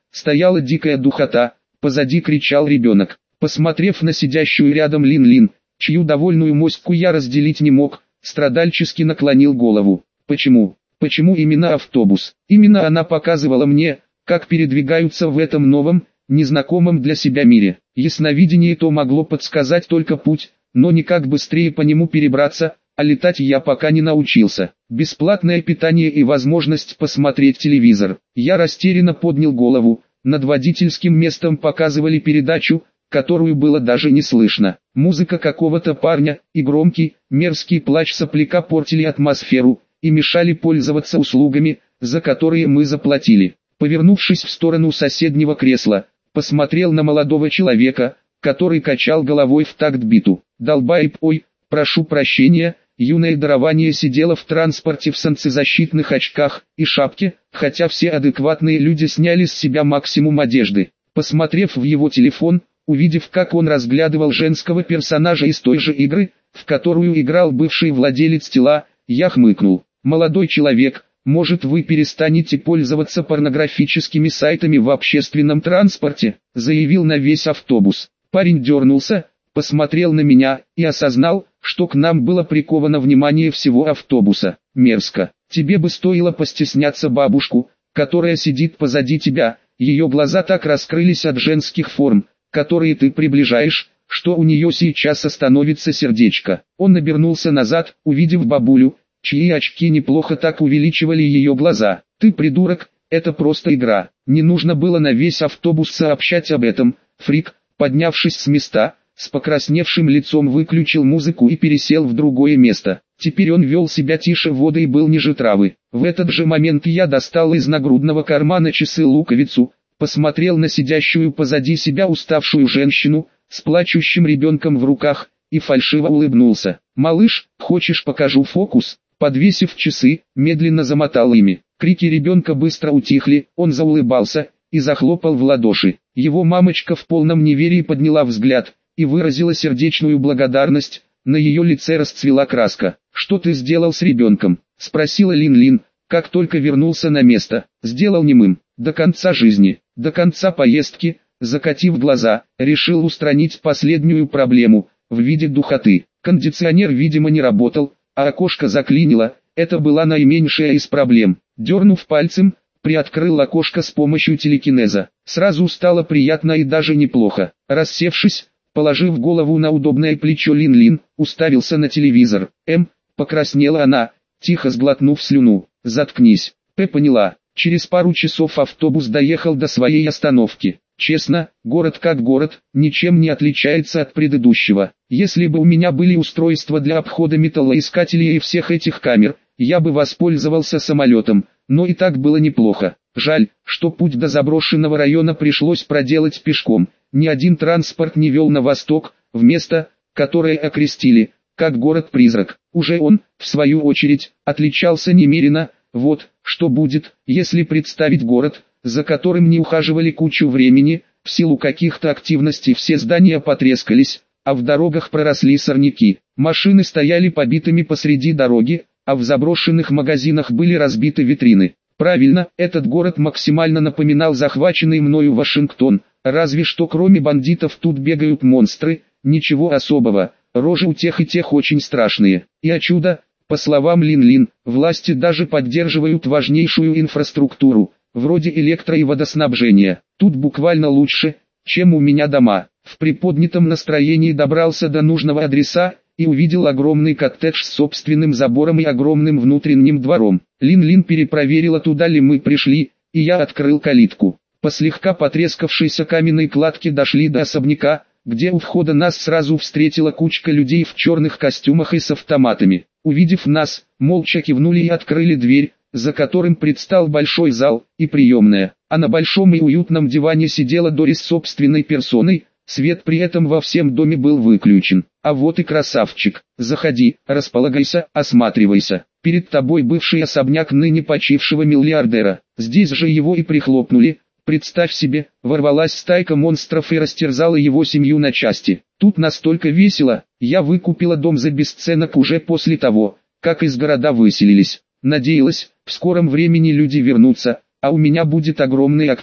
Стояла дикая духота, позади кричал ребенок. Посмотрев на сидящую рядом Лин-Лин, чью довольную моську я разделить не мог, страдальчески наклонил голову. Почему? Почему именно автобус? Именно она показывала мне, как передвигаются в этом новом, незнакомом для себя мире. Ясновидение то могло подсказать только путь, но никак быстрее по нему перебраться, а летать я пока не научился. Бесплатное питание и возможность посмотреть телевизор. Я растерянно поднял голову, над водительским местом показывали передачу, которую было даже не слышно. Музыка какого-то парня и громкий, мерзкий плач сопляка портили атмосферу и мешали пользоваться услугами, за которые мы заплатили. Повернувшись в сторону соседнего кресла, посмотрел на молодого человека, который качал головой в такт биту. Долбаеб, ой, прошу прощения, юное дарование сидело в транспорте в солнцезащитных очках и шапке, хотя все адекватные люди сняли с себя максимум одежды. Посмотрев в его телефон, увидев, как он разглядывал женского персонажа из той же игры, в которую играл бывший владелец тела, я хмыкнул. «Молодой человек, может вы перестанете пользоваться порнографическими сайтами в общественном транспорте?» — заявил на весь автобус. Парень дернулся, посмотрел на меня и осознал, что к нам было приковано внимание всего автобуса. Мерзко. Тебе бы стоило постесняться бабушку, которая сидит позади тебя. Ее глаза так раскрылись от женских форм, которые ты приближаешь, что у нее сейчас остановится сердечко. Он обернулся назад, увидев бабулю, чьи очки неплохо так увеличивали ее глаза. Ты придурок, это просто игра. Не нужно было на весь автобус сообщать об этом. Фрик, поднявшись с места, с покрасневшим лицом выключил музыку и пересел в другое место. Теперь он вел себя тише воды и был ниже травы. В этот же момент я достал из нагрудного кармана часы-луковицу, посмотрел на сидящую позади себя уставшую женщину, с плачущим ребенком в руках, и фальшиво улыбнулся. «Малыш, хочешь покажу фокус?» Подвесив часы, медленно замотал ими. Крики ребенка быстро утихли, он заулыбался и захлопал в ладоши. Его мамочка в полном неверии подняла взгляд и выразила сердечную благодарность, на ее лице расцвела краска. «Что ты сделал с ребенком?» — спросила Лин-Лин, как только вернулся на место. «Сделал немым. До конца жизни, до конца поездки», закатив глаза, решил устранить последнюю проблему, в виде духоты. Кондиционер, видимо, не работал, а окошко заклинило, это была наименьшая из проблем. Дернув пальцем, приоткрыл окошко с помощью телекинеза. Сразу стало приятно и даже неплохо. Рассевшись, положив голову на удобное плечо Лин-Лин, уставился на телевизор. «Эм», покраснела она, тихо сглотнув слюну. «Заткнись». П поняла. Через пару часов автобус доехал до своей остановки. Честно, город как город, ничем не отличается от предыдущего. Если бы у меня были устройства для обхода металлоискателей и всех этих камер, я бы воспользовался самолетом, но и так было неплохо. Жаль, что путь до заброшенного района пришлось проделать пешком. Ни один транспорт не вел на восток, в место, которое окрестили, как город-призрак. Уже он, в свою очередь, отличался немерено. Вот, что будет, если представить город, за которым не ухаживали кучу времени, в силу каких-то активностей все здания потрескались, а в дорогах проросли сорняки. Машины стояли побитыми посреди дороги, а в заброшенных магазинах были разбиты витрины. Правильно, этот город максимально напоминал захваченный мною Вашингтон, разве что кроме бандитов тут бегают монстры, ничего особого, рожи у тех и тех очень страшные. И о чудо, по словам Лин-Лин, власти даже поддерживают важнейшую инфраструктуру, вроде электро- и водоснабжения. Тут буквально лучше, чем у меня дома. В приподнятом настроении добрался до нужного адреса и увидел огромный коттедж с собственным забором и огромным внутренним двором. Лин-Лин перепроверила, туда ли мы пришли, и я открыл калитку. По слегка потрескавшейся каменной кладке дошли до особняка, где у входа нас сразу встретила кучка людей в черных костюмах и с автоматами. Увидев нас, молча кивнули и открыли дверь, за которым предстал большой зал и приемная, а на большом и уютном диване сидела Дорис собственной персоной, свет при этом во всем доме был выключен. А вот и красавчик, заходи, располагайся, осматривайся. Перед тобой бывший особняк ныне почившего миллиардера, здесь же его и прихлопнули. Представь себе, ворвалась стайка монстров и растерзала его семью на части. Тут настолько весело, я выкупила дом за бесценок уже после того, как из города выселились. Надеялась, в скором времени люди вернутся, а у меня будет огромный актив.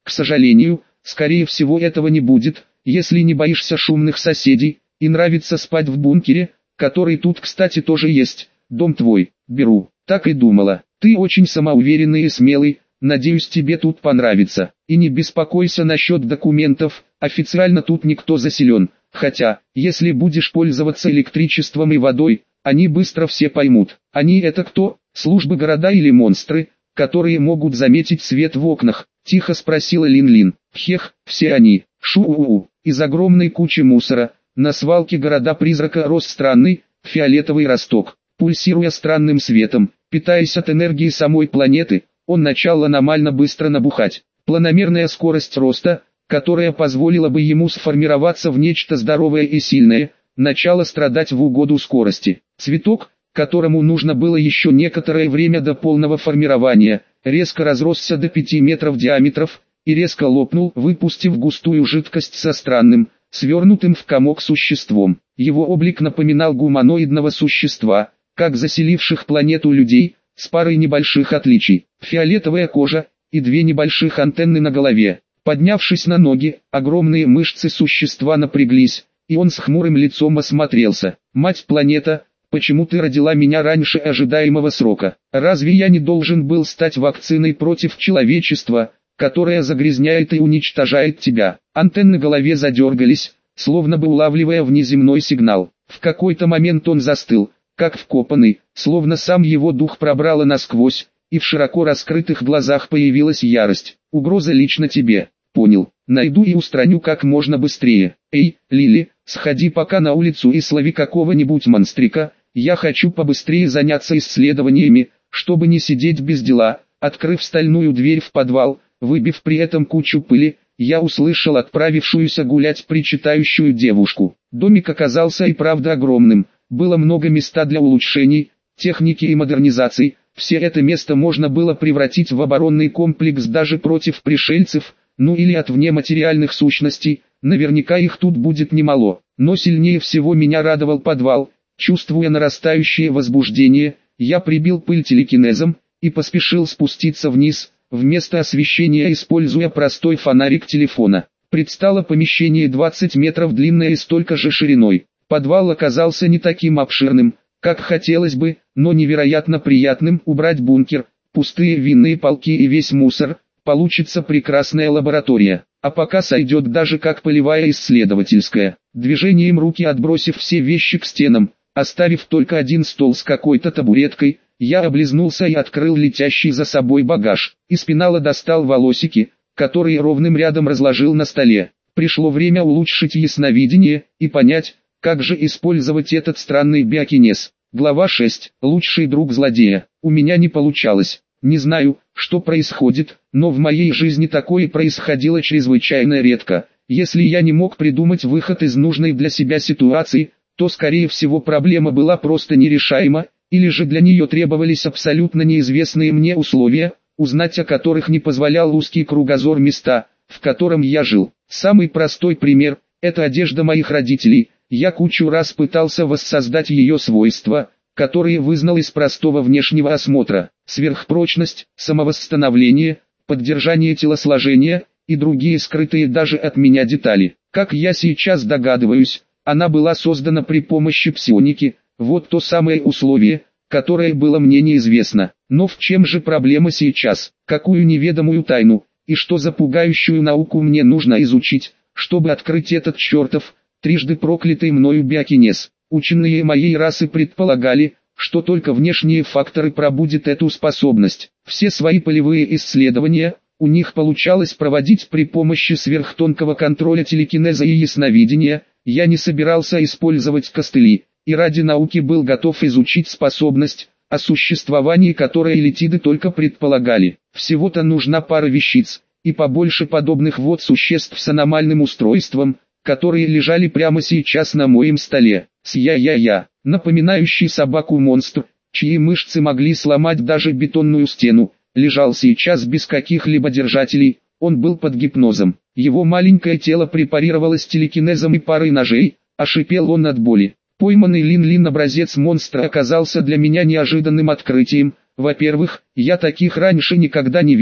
К сожалению, скорее всего этого не будет, если не боишься шумных соседей, и нравится спать в бункере, который тут кстати тоже есть, дом твой, беру, так и думала. Ты очень самоуверенный и смелый, надеюсь тебе тут понравится. И не беспокойся насчет документов, официально тут никто заселен, хотя, если будешь пользоваться электричеством и водой, они быстро все поймут. Они это кто, службы города или монстры, которые могут заметить свет в окнах? Тихо спросила Лин-Лин. Хех, все они. Шу-у-у. Из огромной кучи мусора, на свалке города-призрака рос странный, фиолетовый росток. Пульсируя странным светом, питаясь от энергии самой планеты, он начал аномально быстро набухать. Планомерная скорость роста, которая позволила бы ему сформироваться в нечто здоровое и сильное, начала страдать в угоду скорости. Цветок, которому нужно было еще некоторое время до полного формирования, резко разросся до пяти метров диаметров, и резко лопнул, выпустив густую жидкость со странным, свернутым в комок существом. Его облик напоминал гуманоидного существа, как заселивших планету людей, с парой небольших отличий. Фиолетовая кожа и две небольших антенны на голове. Поднявшись на ноги, огромные мышцы существа напряглись, и он с хмурым лицом осмотрелся. «Мать планета, почему ты родила меня раньше ожидаемого срока? Разве я не должен был стать вакциной против человечества, которая загрязняет и уничтожает тебя?» Антенны на голове задергались, словно бы улавливая внеземной сигнал. В какой-то момент он застыл, как вкопанный, словно сам его дух пробрало насквозь, и в широко раскрытых глазах появилась ярость. «Угроза лично тебе. Понял. Найду и устраню как можно быстрее. Эй, Лили, сходи пока на улицу и слови какого-нибудь монстрика, я хочу побыстрее заняться исследованиями, чтобы не сидеть без дела». Открыв стальную дверь в подвал, выбив при этом кучу пыли, я услышал отправившуюся гулять причитающую девушку. Домик оказался и правда огромным, было много места для улучшений, техники и модернизаций. Все это место можно было превратить в оборонный комплекс даже против пришельцев, ну или от внематериальных сущностей, наверняка их тут будет немало. Но сильнее всего меня радовал подвал. Чувствуя нарастающее возбуждение, я прибил пыль телекинезом и поспешил спуститься вниз, вместо освещения используя простой фонарик телефона. Предстало помещение двадцать метров длинное и столько же шириной. Подвал оказался не таким обширным, как хотелось бы, но невероятно приятным. Убрать бункер, пустые винные полки и весь мусор, получится прекрасная лаборатория, а пока сойдет даже как полевая исследовательская. Движением руки отбросив все вещи к стенам, оставив только один стол с какой-то табуреткой, я облизнулся и открыл летящий за собой багаж. Из пенала достал волосики, которые ровным рядом разложил на столе. Пришло время улучшить ясновидение и понять, как же использовать этот странный биокинез. Глава шесть. Лучший друг злодея. У меня не получалось. Не знаю, что происходит, но в моей жизни такое происходило чрезвычайно редко. Если я не мог придумать выход из нужной для себя ситуации, то скорее всего проблема была просто нерешаема, или же для нее требовались абсолютно неизвестные мне условия, узнать о которых не позволял узкий кругозор места, в котором я жил. Самый простой пример – это одежда моих родителей. Я кучу раз пытался воссоздать ее свойства, которые вызнал из простого внешнего осмотра: сверхпрочность, самовосстановление, поддержание телосложения и другие скрытые даже от меня детали. Как я сейчас догадываюсь, она была создана при помощи псионики, вот то самое условие, которое было мне неизвестно. Но в чем же проблема сейчас? Какую неведомую тайну и что за пугающую науку мне нужно изучить, чтобы открыть этот чертов, трижды проклятый мною биокинез? Ученые моей расы предполагали, что только внешние факторы пробудят эту способность. Все свои полевые исследования у них получалось проводить при помощи сверхтонкого контроля телекинеза и ясновидения. Я не собирался использовать костыли, и ради науки был готов изучить способность, о существовании которой элитиды только предполагали. Всего-то нужна пара вещиц, и побольше подобных вот существ с аномальным устройством, которые лежали прямо сейчас на моем столе. С я-я-я, напоминающий собаку монстр, чьи мышцы могли сломать даже бетонную стену, лежал сейчас без каких-либо держателей. Он был под гипнозом. Его маленькое тело препарировалось телекинезом и парой ножей, а шипел он от боли. Пойманный Лин-Лин образец монстра оказался для меня неожиданным открытием. Во-первых, я таких раньше никогда не видел,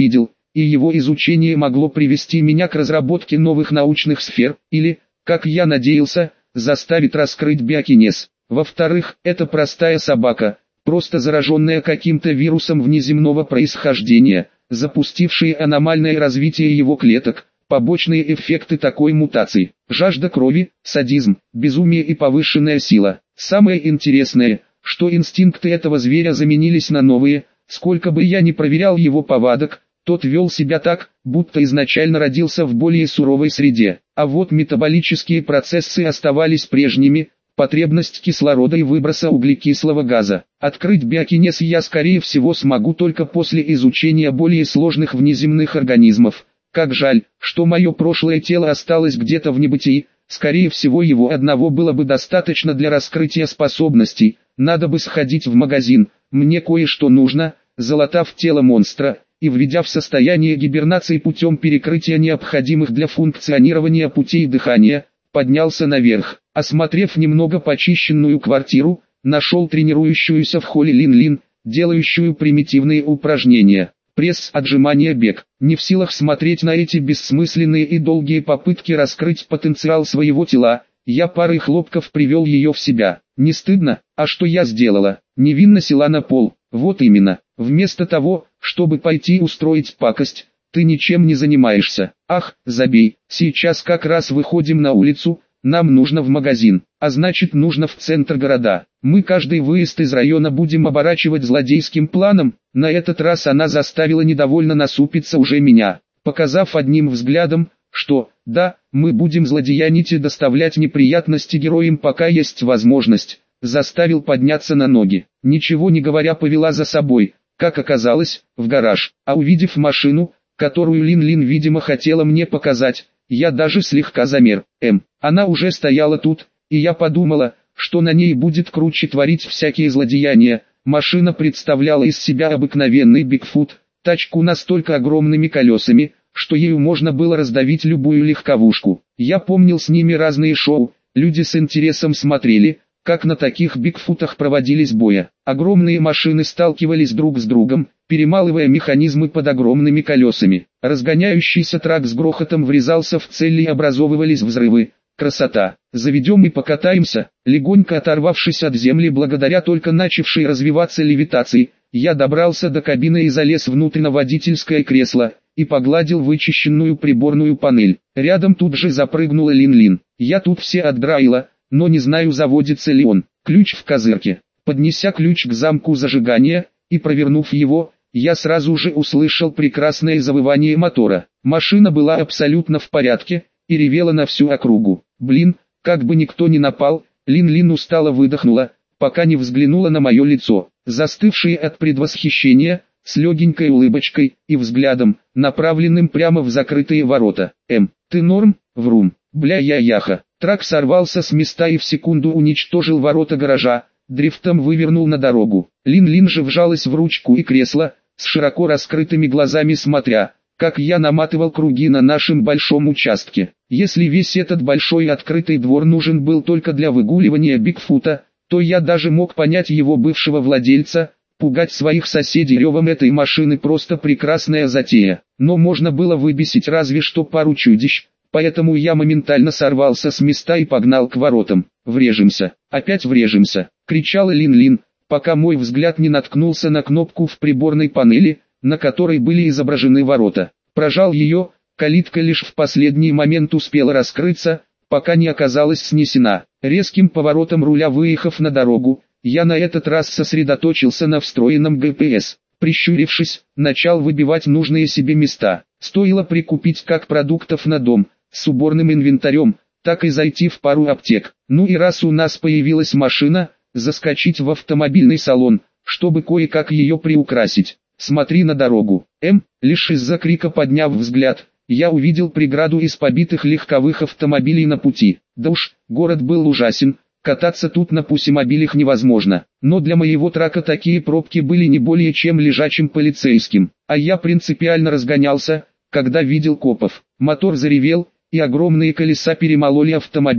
и его изучение могло привести меня к разработке новых научных сфер, или, как я надеялся, заставит раскрыть биокинез. Во-вторых, это простая собака, просто зараженная каким-то вирусом внеземного происхождения, запустившая аномальное развитие его клеток. Побочные эффекты такой мутации: жажда крови, садизм, безумие и повышенная сила. Самое интересное, что инстинкты этого зверя заменились на новые. Сколько бы я ни проверял его повадок, тот вел себя так, будто изначально родился в более суровой среде. А вот метаболические процессы оставались прежними, потребность кислорода и выброса углекислого газа. Открыть биокинез я скорее всего смогу только после изучения более сложных внеземных организмов. Как жаль, что мое прошлое тело осталось где-то в небытии, скорее всего его одного было бы достаточно для раскрытия способностей. Надо бы сходить в магазин, мне кое-что нужно, залатав тело монстра и введя в состояние гибернации путем перекрытия необходимых для функционирования путей дыхания, поднялся наверх. Осмотрев немного почищенную квартиру, нашел тренирующуюся в холле Лин-Лин, делающую примитивные упражнения. Пресс, отжимания, бег. Не в силах смотреть на эти бессмысленные и долгие попытки раскрыть потенциал своего тела, я парой хлопков привел ее в себя. Не стыдно? А что я сделала? Невинно села на пол. Вот именно. Вместо того, чтобы пойти устроить пакость, ты ничем не занимаешься. Ах, забей. Сейчас как раз выходим на улицу. Нам нужно в магазин, а значит нужно в центр города. Мы каждый выезд из района будем оборачивать злодейским планом. На этот раз она заставила недовольно насупиться уже меня, показав одним взглядом, что, да, мы будем злодеянить и доставлять неприятности героям, пока есть возможность. Заставил подняться на ноги. Ничего не говоря, повела за собой, как оказалось, в гараж. А увидев машину, которую Лин-Лин видимо хотела мне показать, я даже слегка замер. Эм, она уже стояла тут, и я подумала, что на ней будет круче творить всякие злодеяния. Машина представляла из себя обыкновенный Бигфут, тачку настолько огромными колесами, что ею можно было раздавить любую легковушку. Я помнил с ними разные шоу, люди с интересом смотрели, как на таких Бигфутах проводились боя. Огромные машины сталкивались друг с другом, перемалывая механизмы под огромными колесами. Разгоняющийся трак с грохотом врезался в цель и образовывались взрывы. Красота! Заведем и покатаемся. Легонько оторвавшись от земли благодаря только начавшей развиваться левитации, я добрался до кабины и залез внутрь на водительское кресло, и погладил вычищенную приборную панель. Рядом тут же запрыгнула Лин-Лин. Я тут все отдраила, но не знаю, заводится ли он. Ключ в козырке. Поднеся ключ к замку зажигания и провернув его, я сразу же услышал прекрасное завывание мотора. Машина была абсолютно в порядке и ревела на всю округу. Блин, как бы никто не напал. Лин-Лин устало выдохнула, пока не взглянула на мое лицо, застывшее от предвосхищения, с легенькой улыбочкой и взглядом, направленным прямо в закрытые ворота. Эм, ты норм? Врум. Бля-я-яха. Трак сорвался с места и в секунду уничтожил ворота гаража, дрифтом вывернул на дорогу. Лин-Лин же вжалась в ручку и кресло, с широко раскрытыми глазами смотря, как я наматывал круги на нашем большом участке. Если весь этот большой открытый двор нужен был только для выгуливания Бигфута, то я даже мог понять его бывшего владельца. Пугать своих соседей ревом этой машины просто прекрасная затея. Но можно было выбесить разве что пару чудищ, поэтому я моментально сорвался с места и погнал к воротам. «Врежемся, опять врежемся!» — кричала Лин-Лин, пока мой взгляд не наткнулся на кнопку в приборной панели, на которой были изображены ворота. Прожал ее, калитка лишь в последний момент успела раскрыться, пока не оказалась снесена. Резким поворотом руля выехав на дорогу, я на этот раз сосредоточился на встроенном гэ пэ эс. Прищурившись, начал выбивать нужные себе места. Стоило прикупить как продуктов на дом, с уборным инвентарем, так и зайти в пару аптек. Ну и раз у нас появилась машина, заскочить в автомобильный салон, чтобы кое-как ее приукрасить. Смотри на дорогу. М, лишь из-за крика подняв взгляд, я увидел преграду из побитых легковых автомобилей на пути. Да уж, город был ужасен. Кататься тут на пусимобилях невозможно, но для моего трака такие пробки были не более чем лежачим полицейским, а я принципиально разгонялся, когда видел копов. Мотор заревел, и огромные колеса перемололи автомобили,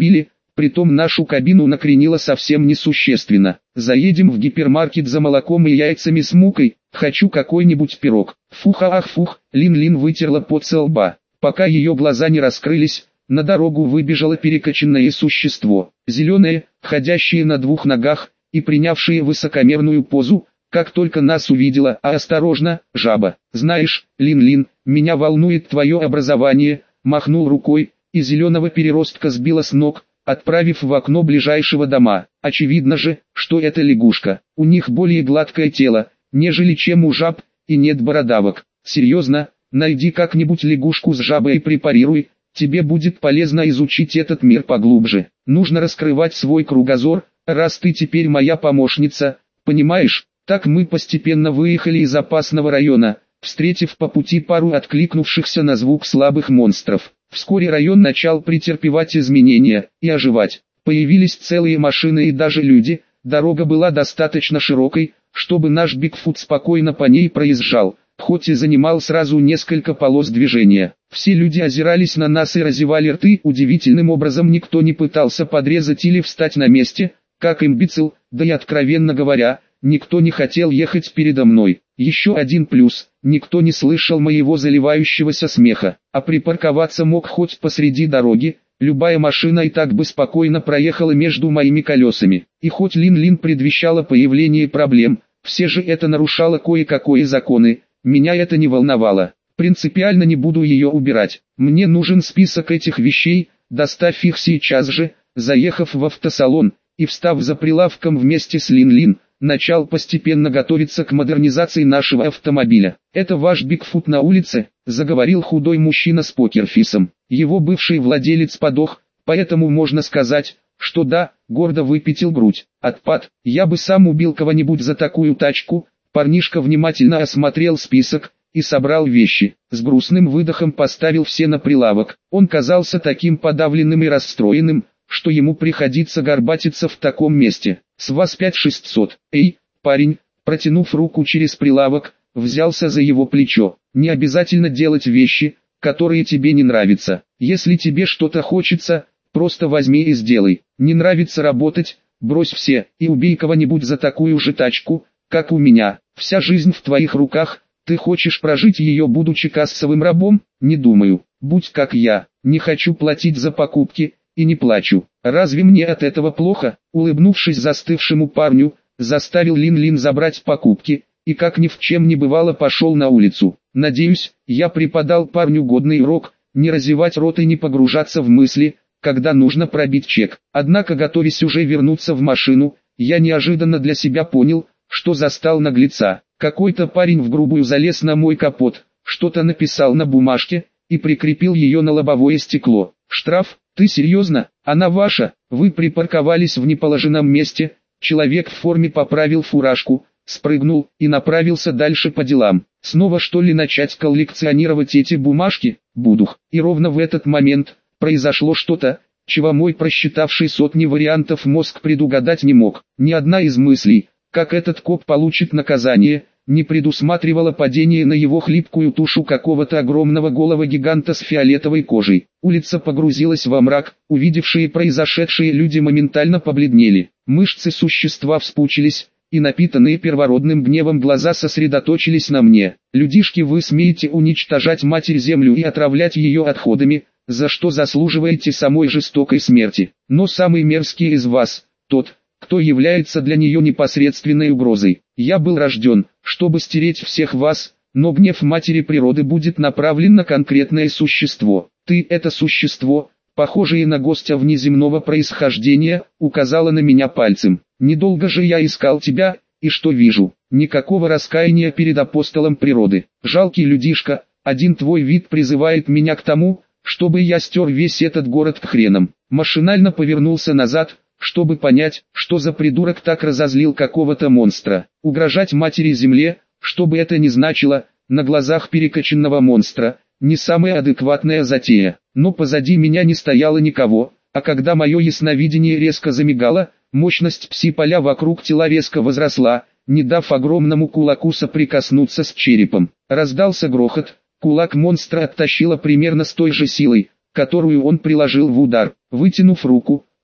Притом нашу кабину накренило совсем несущественно. Заедем в гипермаркет за молоком и яйцами с мукой, хочу какой-нибудь пирог. Фух, ах, фух, Лин-Лин вытерла пот со лба. Пока ее глаза не раскрылись, на дорогу выбежало перекоченное существо. Зеленое, ходящее на двух ногах и принявшее высокомерную позу, как только нас увидела, а осторожно, жаба. Знаешь, Лин-Лин, меня волнует твое образование, махнул рукой, и зеленого переростка сбила с ног, отправив в окно ближайшего дома. Очевидно же, что это лягушка. У них более гладкое тело, нежели чем у жаб, и нет бородавок. Серьезно, найди как-нибудь лягушку с жабой и препарируй, тебе будет полезно изучить этот мир поглубже. Нужно раскрывать свой кругозор, раз ты теперь моя помощница, понимаешь? Так мы постепенно выехали из опасного района, встретив по пути пару откликнувшихся на звук слабых монстров. Вскоре район начал претерпевать изменения и оживать. Появились целые машины и даже люди. Дорога была достаточно широкой, чтобы наш Бигфут спокойно по ней проезжал, хоть и занимал сразу несколько полос движения. Все люди озирались на нас и разевали рты. Удивительным образом никто не пытался подрезать или встать на месте, как имбецил, да и откровенно говоря, никто не хотел ехать передо мной. Еще один плюс, никто не слышал моего заливающегося смеха, а припарковаться мог хоть посреди дороги, любая машина и так бы спокойно проехала между моими колесами. И хоть Лин-Лин предвещала появление проблем, все же это нарушало кое-какие законы, меня это не волновало. Принципиально не буду ее убирать, мне нужен список этих вещей, доставь их сейчас же. Заехав в автосалон и встав за прилавком вместе с Лин-Лин, начал постепенно готовиться к модернизации нашего автомобиля. «Это ваш Бигфут на улице?» – заговорил худой мужчина с покерфейсом. Его бывший владелец подох, поэтому можно сказать, что да, гордо выпятил грудь. Отпад, я бы сам убил кого-нибудь за такую тачку. Парнишка внимательно осмотрел список и собрал вещи. С грустным выдохом поставил все на прилавок. Он казался таким подавленным и расстроенным, что ему приходится горбатиться в таком месте. С вас пять шестьсот. Эй, парень, протянув руку через прилавок, взялся за его плечо. Не обязательно делать вещи, которые тебе не нравятся. Если тебе что-то хочется, просто возьми и сделай. Не нравится работать, брось все и убей кого-нибудь за такую же тачку, как у меня. Вся жизнь в твоих руках, ты хочешь прожить ее, будучи кассовым рабом? Не думаю. Будь как я, не хочу платить за покупки и не плачу. Разве мне от этого плохо? Улыбнувшись застывшему парню, заставил Лин-Лин забрать покупки, и как ни в чем не бывало пошел на улицу. Надеюсь, я преподал парню годный урок, не разевать рот и не погружаться в мысли, когда нужно пробить чек. Однако, готовясь уже вернуться в машину, я неожиданно для себя понял, что застал наглеца. Какой-то парень в грубую залез на мой капот, что-то написал на бумажке и прикрепил ее на лобовое стекло. «Штраф? Ты серьезно? Она ваша? Вы припарковались в неположенном месте». Человек в форме поправил фуражку, спрыгнул и направился дальше по делам. Снова что ли начать коллекционировать эти бумажки? Будух. И ровно в этот момент произошло что-то, чего мой просчитавший сотни вариантов мозг предугадать не мог. Ни одна из мыслей, как этот коп получит наказание, не предусматривала падение на его хлипкую тушу какого-то огромного голого гиганта с фиолетовой кожей. Улица погрузилась во мрак, увидевшие произошедшие люди моментально побледнели. Мышцы существа вспучились, и напитанные первородным гневом глаза сосредоточились на мне. «Людишки, вы смеете уничтожать Матерь Землю и отравлять ее отходами, за что заслуживаете самой жестокой смерти. Но самый мерзкий из вас, тот, кто является для нее непосредственной угрозой. Я был рожден, чтобы стереть всех вас, но гнев матери природы будет направлен на конкретное существо. Ты, это существо, похожее на гостя внеземного происхождения, указала на меня пальцем. Недолго же я искал тебя, и что вижу? Никакого раскаяния перед апостолом природы. Жалкий людишка, один твой вид призывает меня к тому, чтобы я стер весь этот город к хренам. Машинально повернулся назад, чтобы понять, что за придурок так разозлил какого-то монстра. Угрожать матери земле, что бы это ни значило, на глазах перекоченного монстра, не самая адекватная затея. Но позади меня не стояло никого, а когда мое ясновидение резко замигало, мощность пси-поля вокруг тела резко возросла, не дав огромному кулаку соприкоснуться с черепом. Раздался грохот, кулак монстра оттащило примерно с той же силой, которую он приложил в удар. Вытянув руку,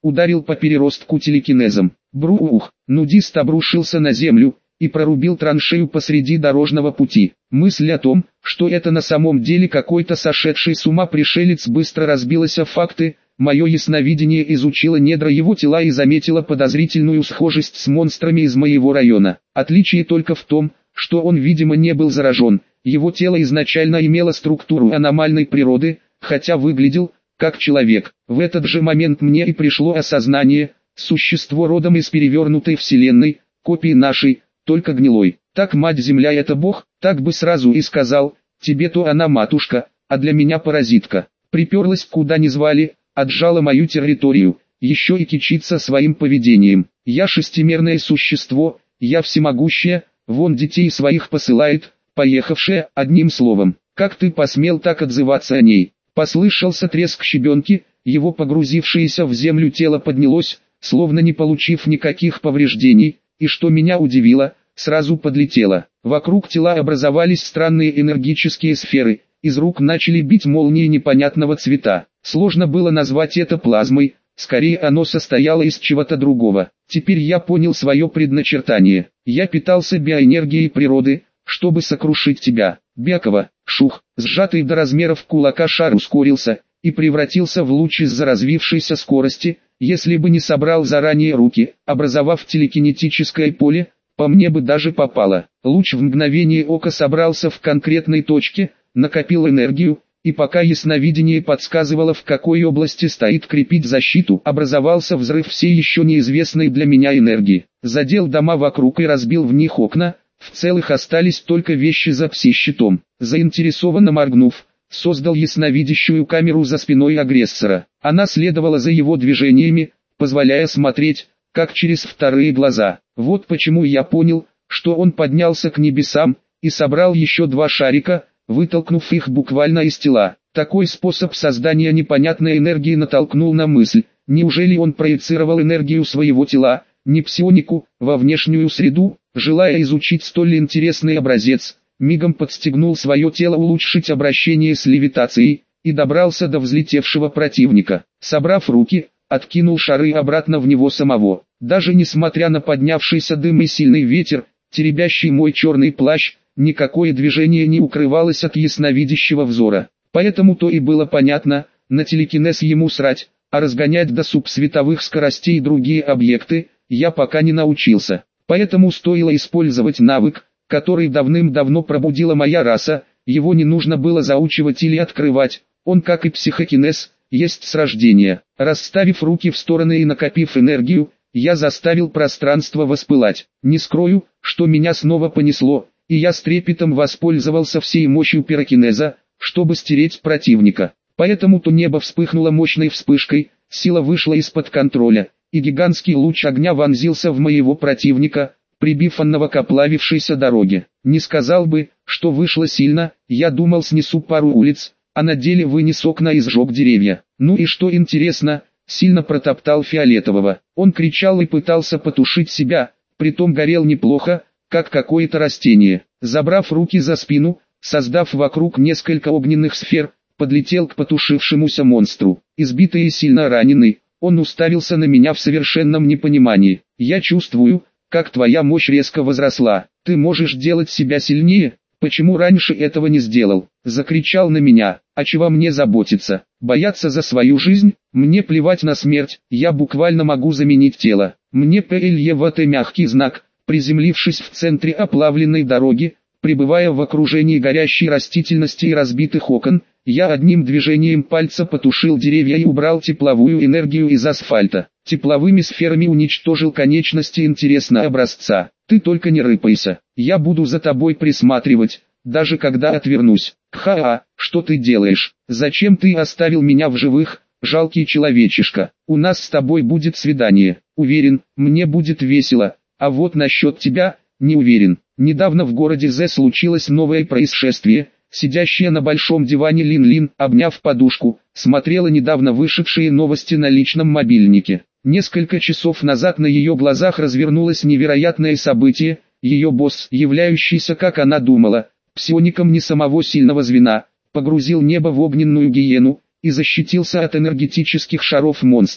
ударил по переростку телекинезом. Брух, нудист обрушился на землю и прорубил траншею посреди дорожного пути. Мысль о том, что это на самом деле какой-то сошедший с ума пришелец, быстро разбилась о факты. Мое ясновидение изучило недра его тела и заметило подозрительную схожесть с монстрами из моего района. Отличие только в том, что он, видимо, не был заражен. Его тело изначально имело структуру аномальной природы, хотя выглядел как человек. В этот же момент мне и пришло осознание: существо родом из перевернутой вселенной, копии нашей, только гнилой. Так мать-земля — это бог, так бы сразу и сказал: тебе-то она матушка, а для меня паразитка. Приперлась куда не звали, отжала мою территорию, еще и кичится своим поведением. Я шестимерное существо, я всемогущее, вон детей своих посылает, поехавшая, одним словом. Как ты посмел так отзываться о ней? Послышался треск щебенки, его погрузившееся в землю тело поднялось, словно не получив никаких повреждений, и что меня удивило, сразу подлетело. Вокруг тела образовались странные энергические сферы, из рук начали бить молнии непонятного цвета. Сложно было назвать это плазмой, скорее оно состояло из чего-то другого. Теперь я понял свое предначертание. Я питался биоэнергией природы, чтобы сокрушить тебя. Бякова, шух, сжатый до размеров кулака шар ускорился и превратился в луч из-за развившейся скорости. Если бы не собрал заранее руки, образовав телекинетическое поле, по мне бы даже попало. Луч в мгновение ока собрался в конкретной точке, накопил энергию, и пока ясновидение подсказывало, в какой области стоит крепить защиту, образовался взрыв всей еще неизвестной для меня энергии. Задел дома вокруг и разбил в них окна, в целых остались только вещи за пси-щитом. Заинтересованно моргнув, создал ясновидящую камеру за спиной агрессора. Она следовала за его движениями, позволяя смотреть, как через вторые глаза. Вот почему я понял, что он поднялся к небесам и собрал еще два шарика, вытолкнув их буквально из тела. Такой способ создания непонятной энергии натолкнул на мысль: неужели он проецировал энергию своего тела, не псионику, во внешнюю среду? Желая изучить столь интересный образец, мигом подстегнул свое тело улучшить обращение с левитацией и добрался до взлетевшего противника. Собрав руки, откинул шары обратно в него самого. Даже несмотря на поднявшийся дым и сильный ветер, теребящий мой черный плащ, никакое движение не укрывалось от ясновидящего взора. Поэтому-то и было понятно, на телекинез ему срать, а разгонять до субсветовых скоростей другие объекты я пока не научился. Поэтому стоило использовать навык, который давным-давно пробудила моя раса. Его не нужно было заучивать или открывать, он, как и психокинез, есть с рождения. Расставив руки в стороны и накопив энергию, я заставил пространство воспылать. Не скрою, что меня снова понесло, и я с трепетом воспользовался всей мощью пирокинеза, чтобы стереть противника. Поэтому-то небо вспыхнуло мощной вспышкой, сила вышла из-под контроля, и гигантский луч огня вонзился в моего противника, прибив онного к оплавившейся дороге. Не сказал бы, что вышло сильно, я думал, снесу пару улиц, а на деле вынес окна и сжег деревья. Ну и что интересно, сильно протоптал фиолетового. Он кричал и пытался потушить себя, притом горел неплохо, как какое-то растение. Забрав руки за спину, создав вокруг несколько огненных сфер, подлетел к потушившемуся монстру. Избитый и сильно раненый, он уставился на меня в совершенном непонимании. «Я чувствую, как твоя мощь резко возросла. Ты можешь делать себя сильнее? Почему раньше этого не сделал?» Закричал на меня. «А чего мне заботиться? Бояться за свою жизнь? Мне плевать на смерть, я буквально могу заменить тело. Мне ПЛЕВТ мягкий знак». Приземлившись в центре оплавленной дороги, пребывая в окружении горящей растительности и разбитых окон, я одним движением пальца потушил деревья и убрал тепловую энергию из асфальта. Тепловыми сферами уничтожил конечности интересного образца. «Ты только не рыпайся, я буду за тобой присматривать, даже когда отвернусь». «Ха-а, что ты делаешь? Зачем ты оставил меня в живых, жалкий человечишка? У нас с тобой будет свидание. Уверен, мне будет весело. А вот насчет тебя, не уверен». Недавно в городе З случилось новое происшествие. Сидящая на большом диване Лин-Лин, обняв подушку, смотрела недавно вышедшие новости на личном мобильнике. Несколько часов назад на ее глазах развернулось невероятное событие. Ее босс, являющийся, как она думала, псиоником не самого сильного звена, погрузил небо в огненную гиену и защитился от энергетических шаров монстра,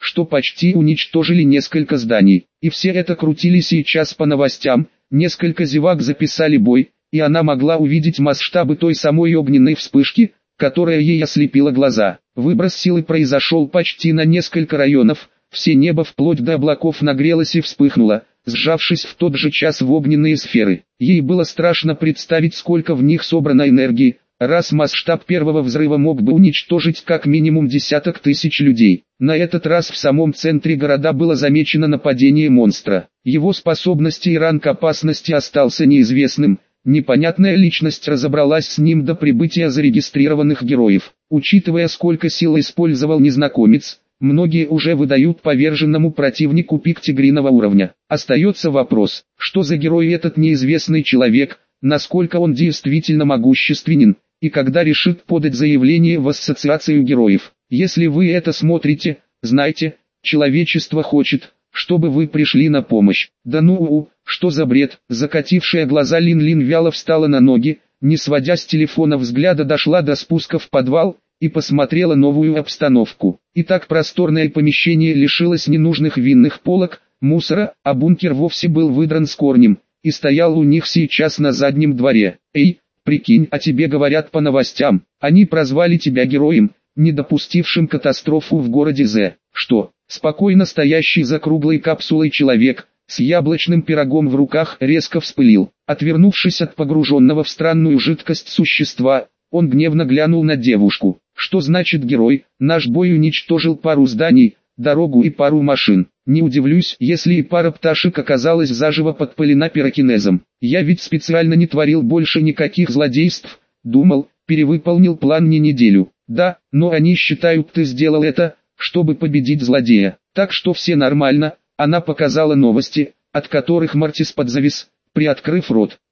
что почти уничтожили несколько зданий. И все это крутили сейчас по новостям, несколько зевак записали бой, и она могла увидеть масштабы той самой огненной вспышки, которая ей ослепила глаза. Выброс силы произошел почти на несколько районов, все небо вплоть до облаков нагрелось и вспыхнуло, сжавшись в тот же час в огненные сферы. Ей было страшно представить, сколько в них собрано энергии, раз масштаб первого взрыва мог бы уничтожить как минимум десяток тысяч людей. На этот раз в самом центре города было замечено нападение монстра. Его способности и ранг опасности остался неизвестным, непонятная личность разобралась с ним до прибытия зарегистрированных героев. Учитывая, сколько сил использовал незнакомец, многие уже выдают поверженному противнику пик тигриного уровня. Остается вопрос, что за герой этот неизвестный человек, насколько он действительно могущественен, и когда решит подать заявление в ассоциацию героев. Если вы это смотрите, знайте, человечество хочет, чтобы вы пришли на помощь. Да ну у, что за бред. Закатившая глаза Лин-Лин вяло встала на ноги, не сводя с телефона взгляда, дошла до спуска в подвал и посмотрела новую обстановку. И так просторное помещение лишилось ненужных винных полок, мусора, а бункер вовсе был выдран с корнем, и стоял у них сейчас на заднем дворе. Эй, прикинь, о тебе говорят по новостям, они прозвали тебя героем, не допустившим катастрофу в городе З. Что, спокойно стоящий за круглой капсулой человек, с яблочным пирогом в руках, резко вспылил. Отвернувшись от погруженного в странную жидкость существа, он гневно глянул на девушку. Что значит герой? Наш бой уничтожил пару зданий, дорогу и пару машин. Не удивлюсь, если и пара пташек оказалась заживо подпылена пирокинезом. Я ведь специально не творил больше никаких злодейств, думал, перевыполнил план не неделю. Да, но они считают, ты сделал это, чтобы победить злодея. Так что все нормально. Она показала новости, от которых Мортис подзавис, приоткрыв рот.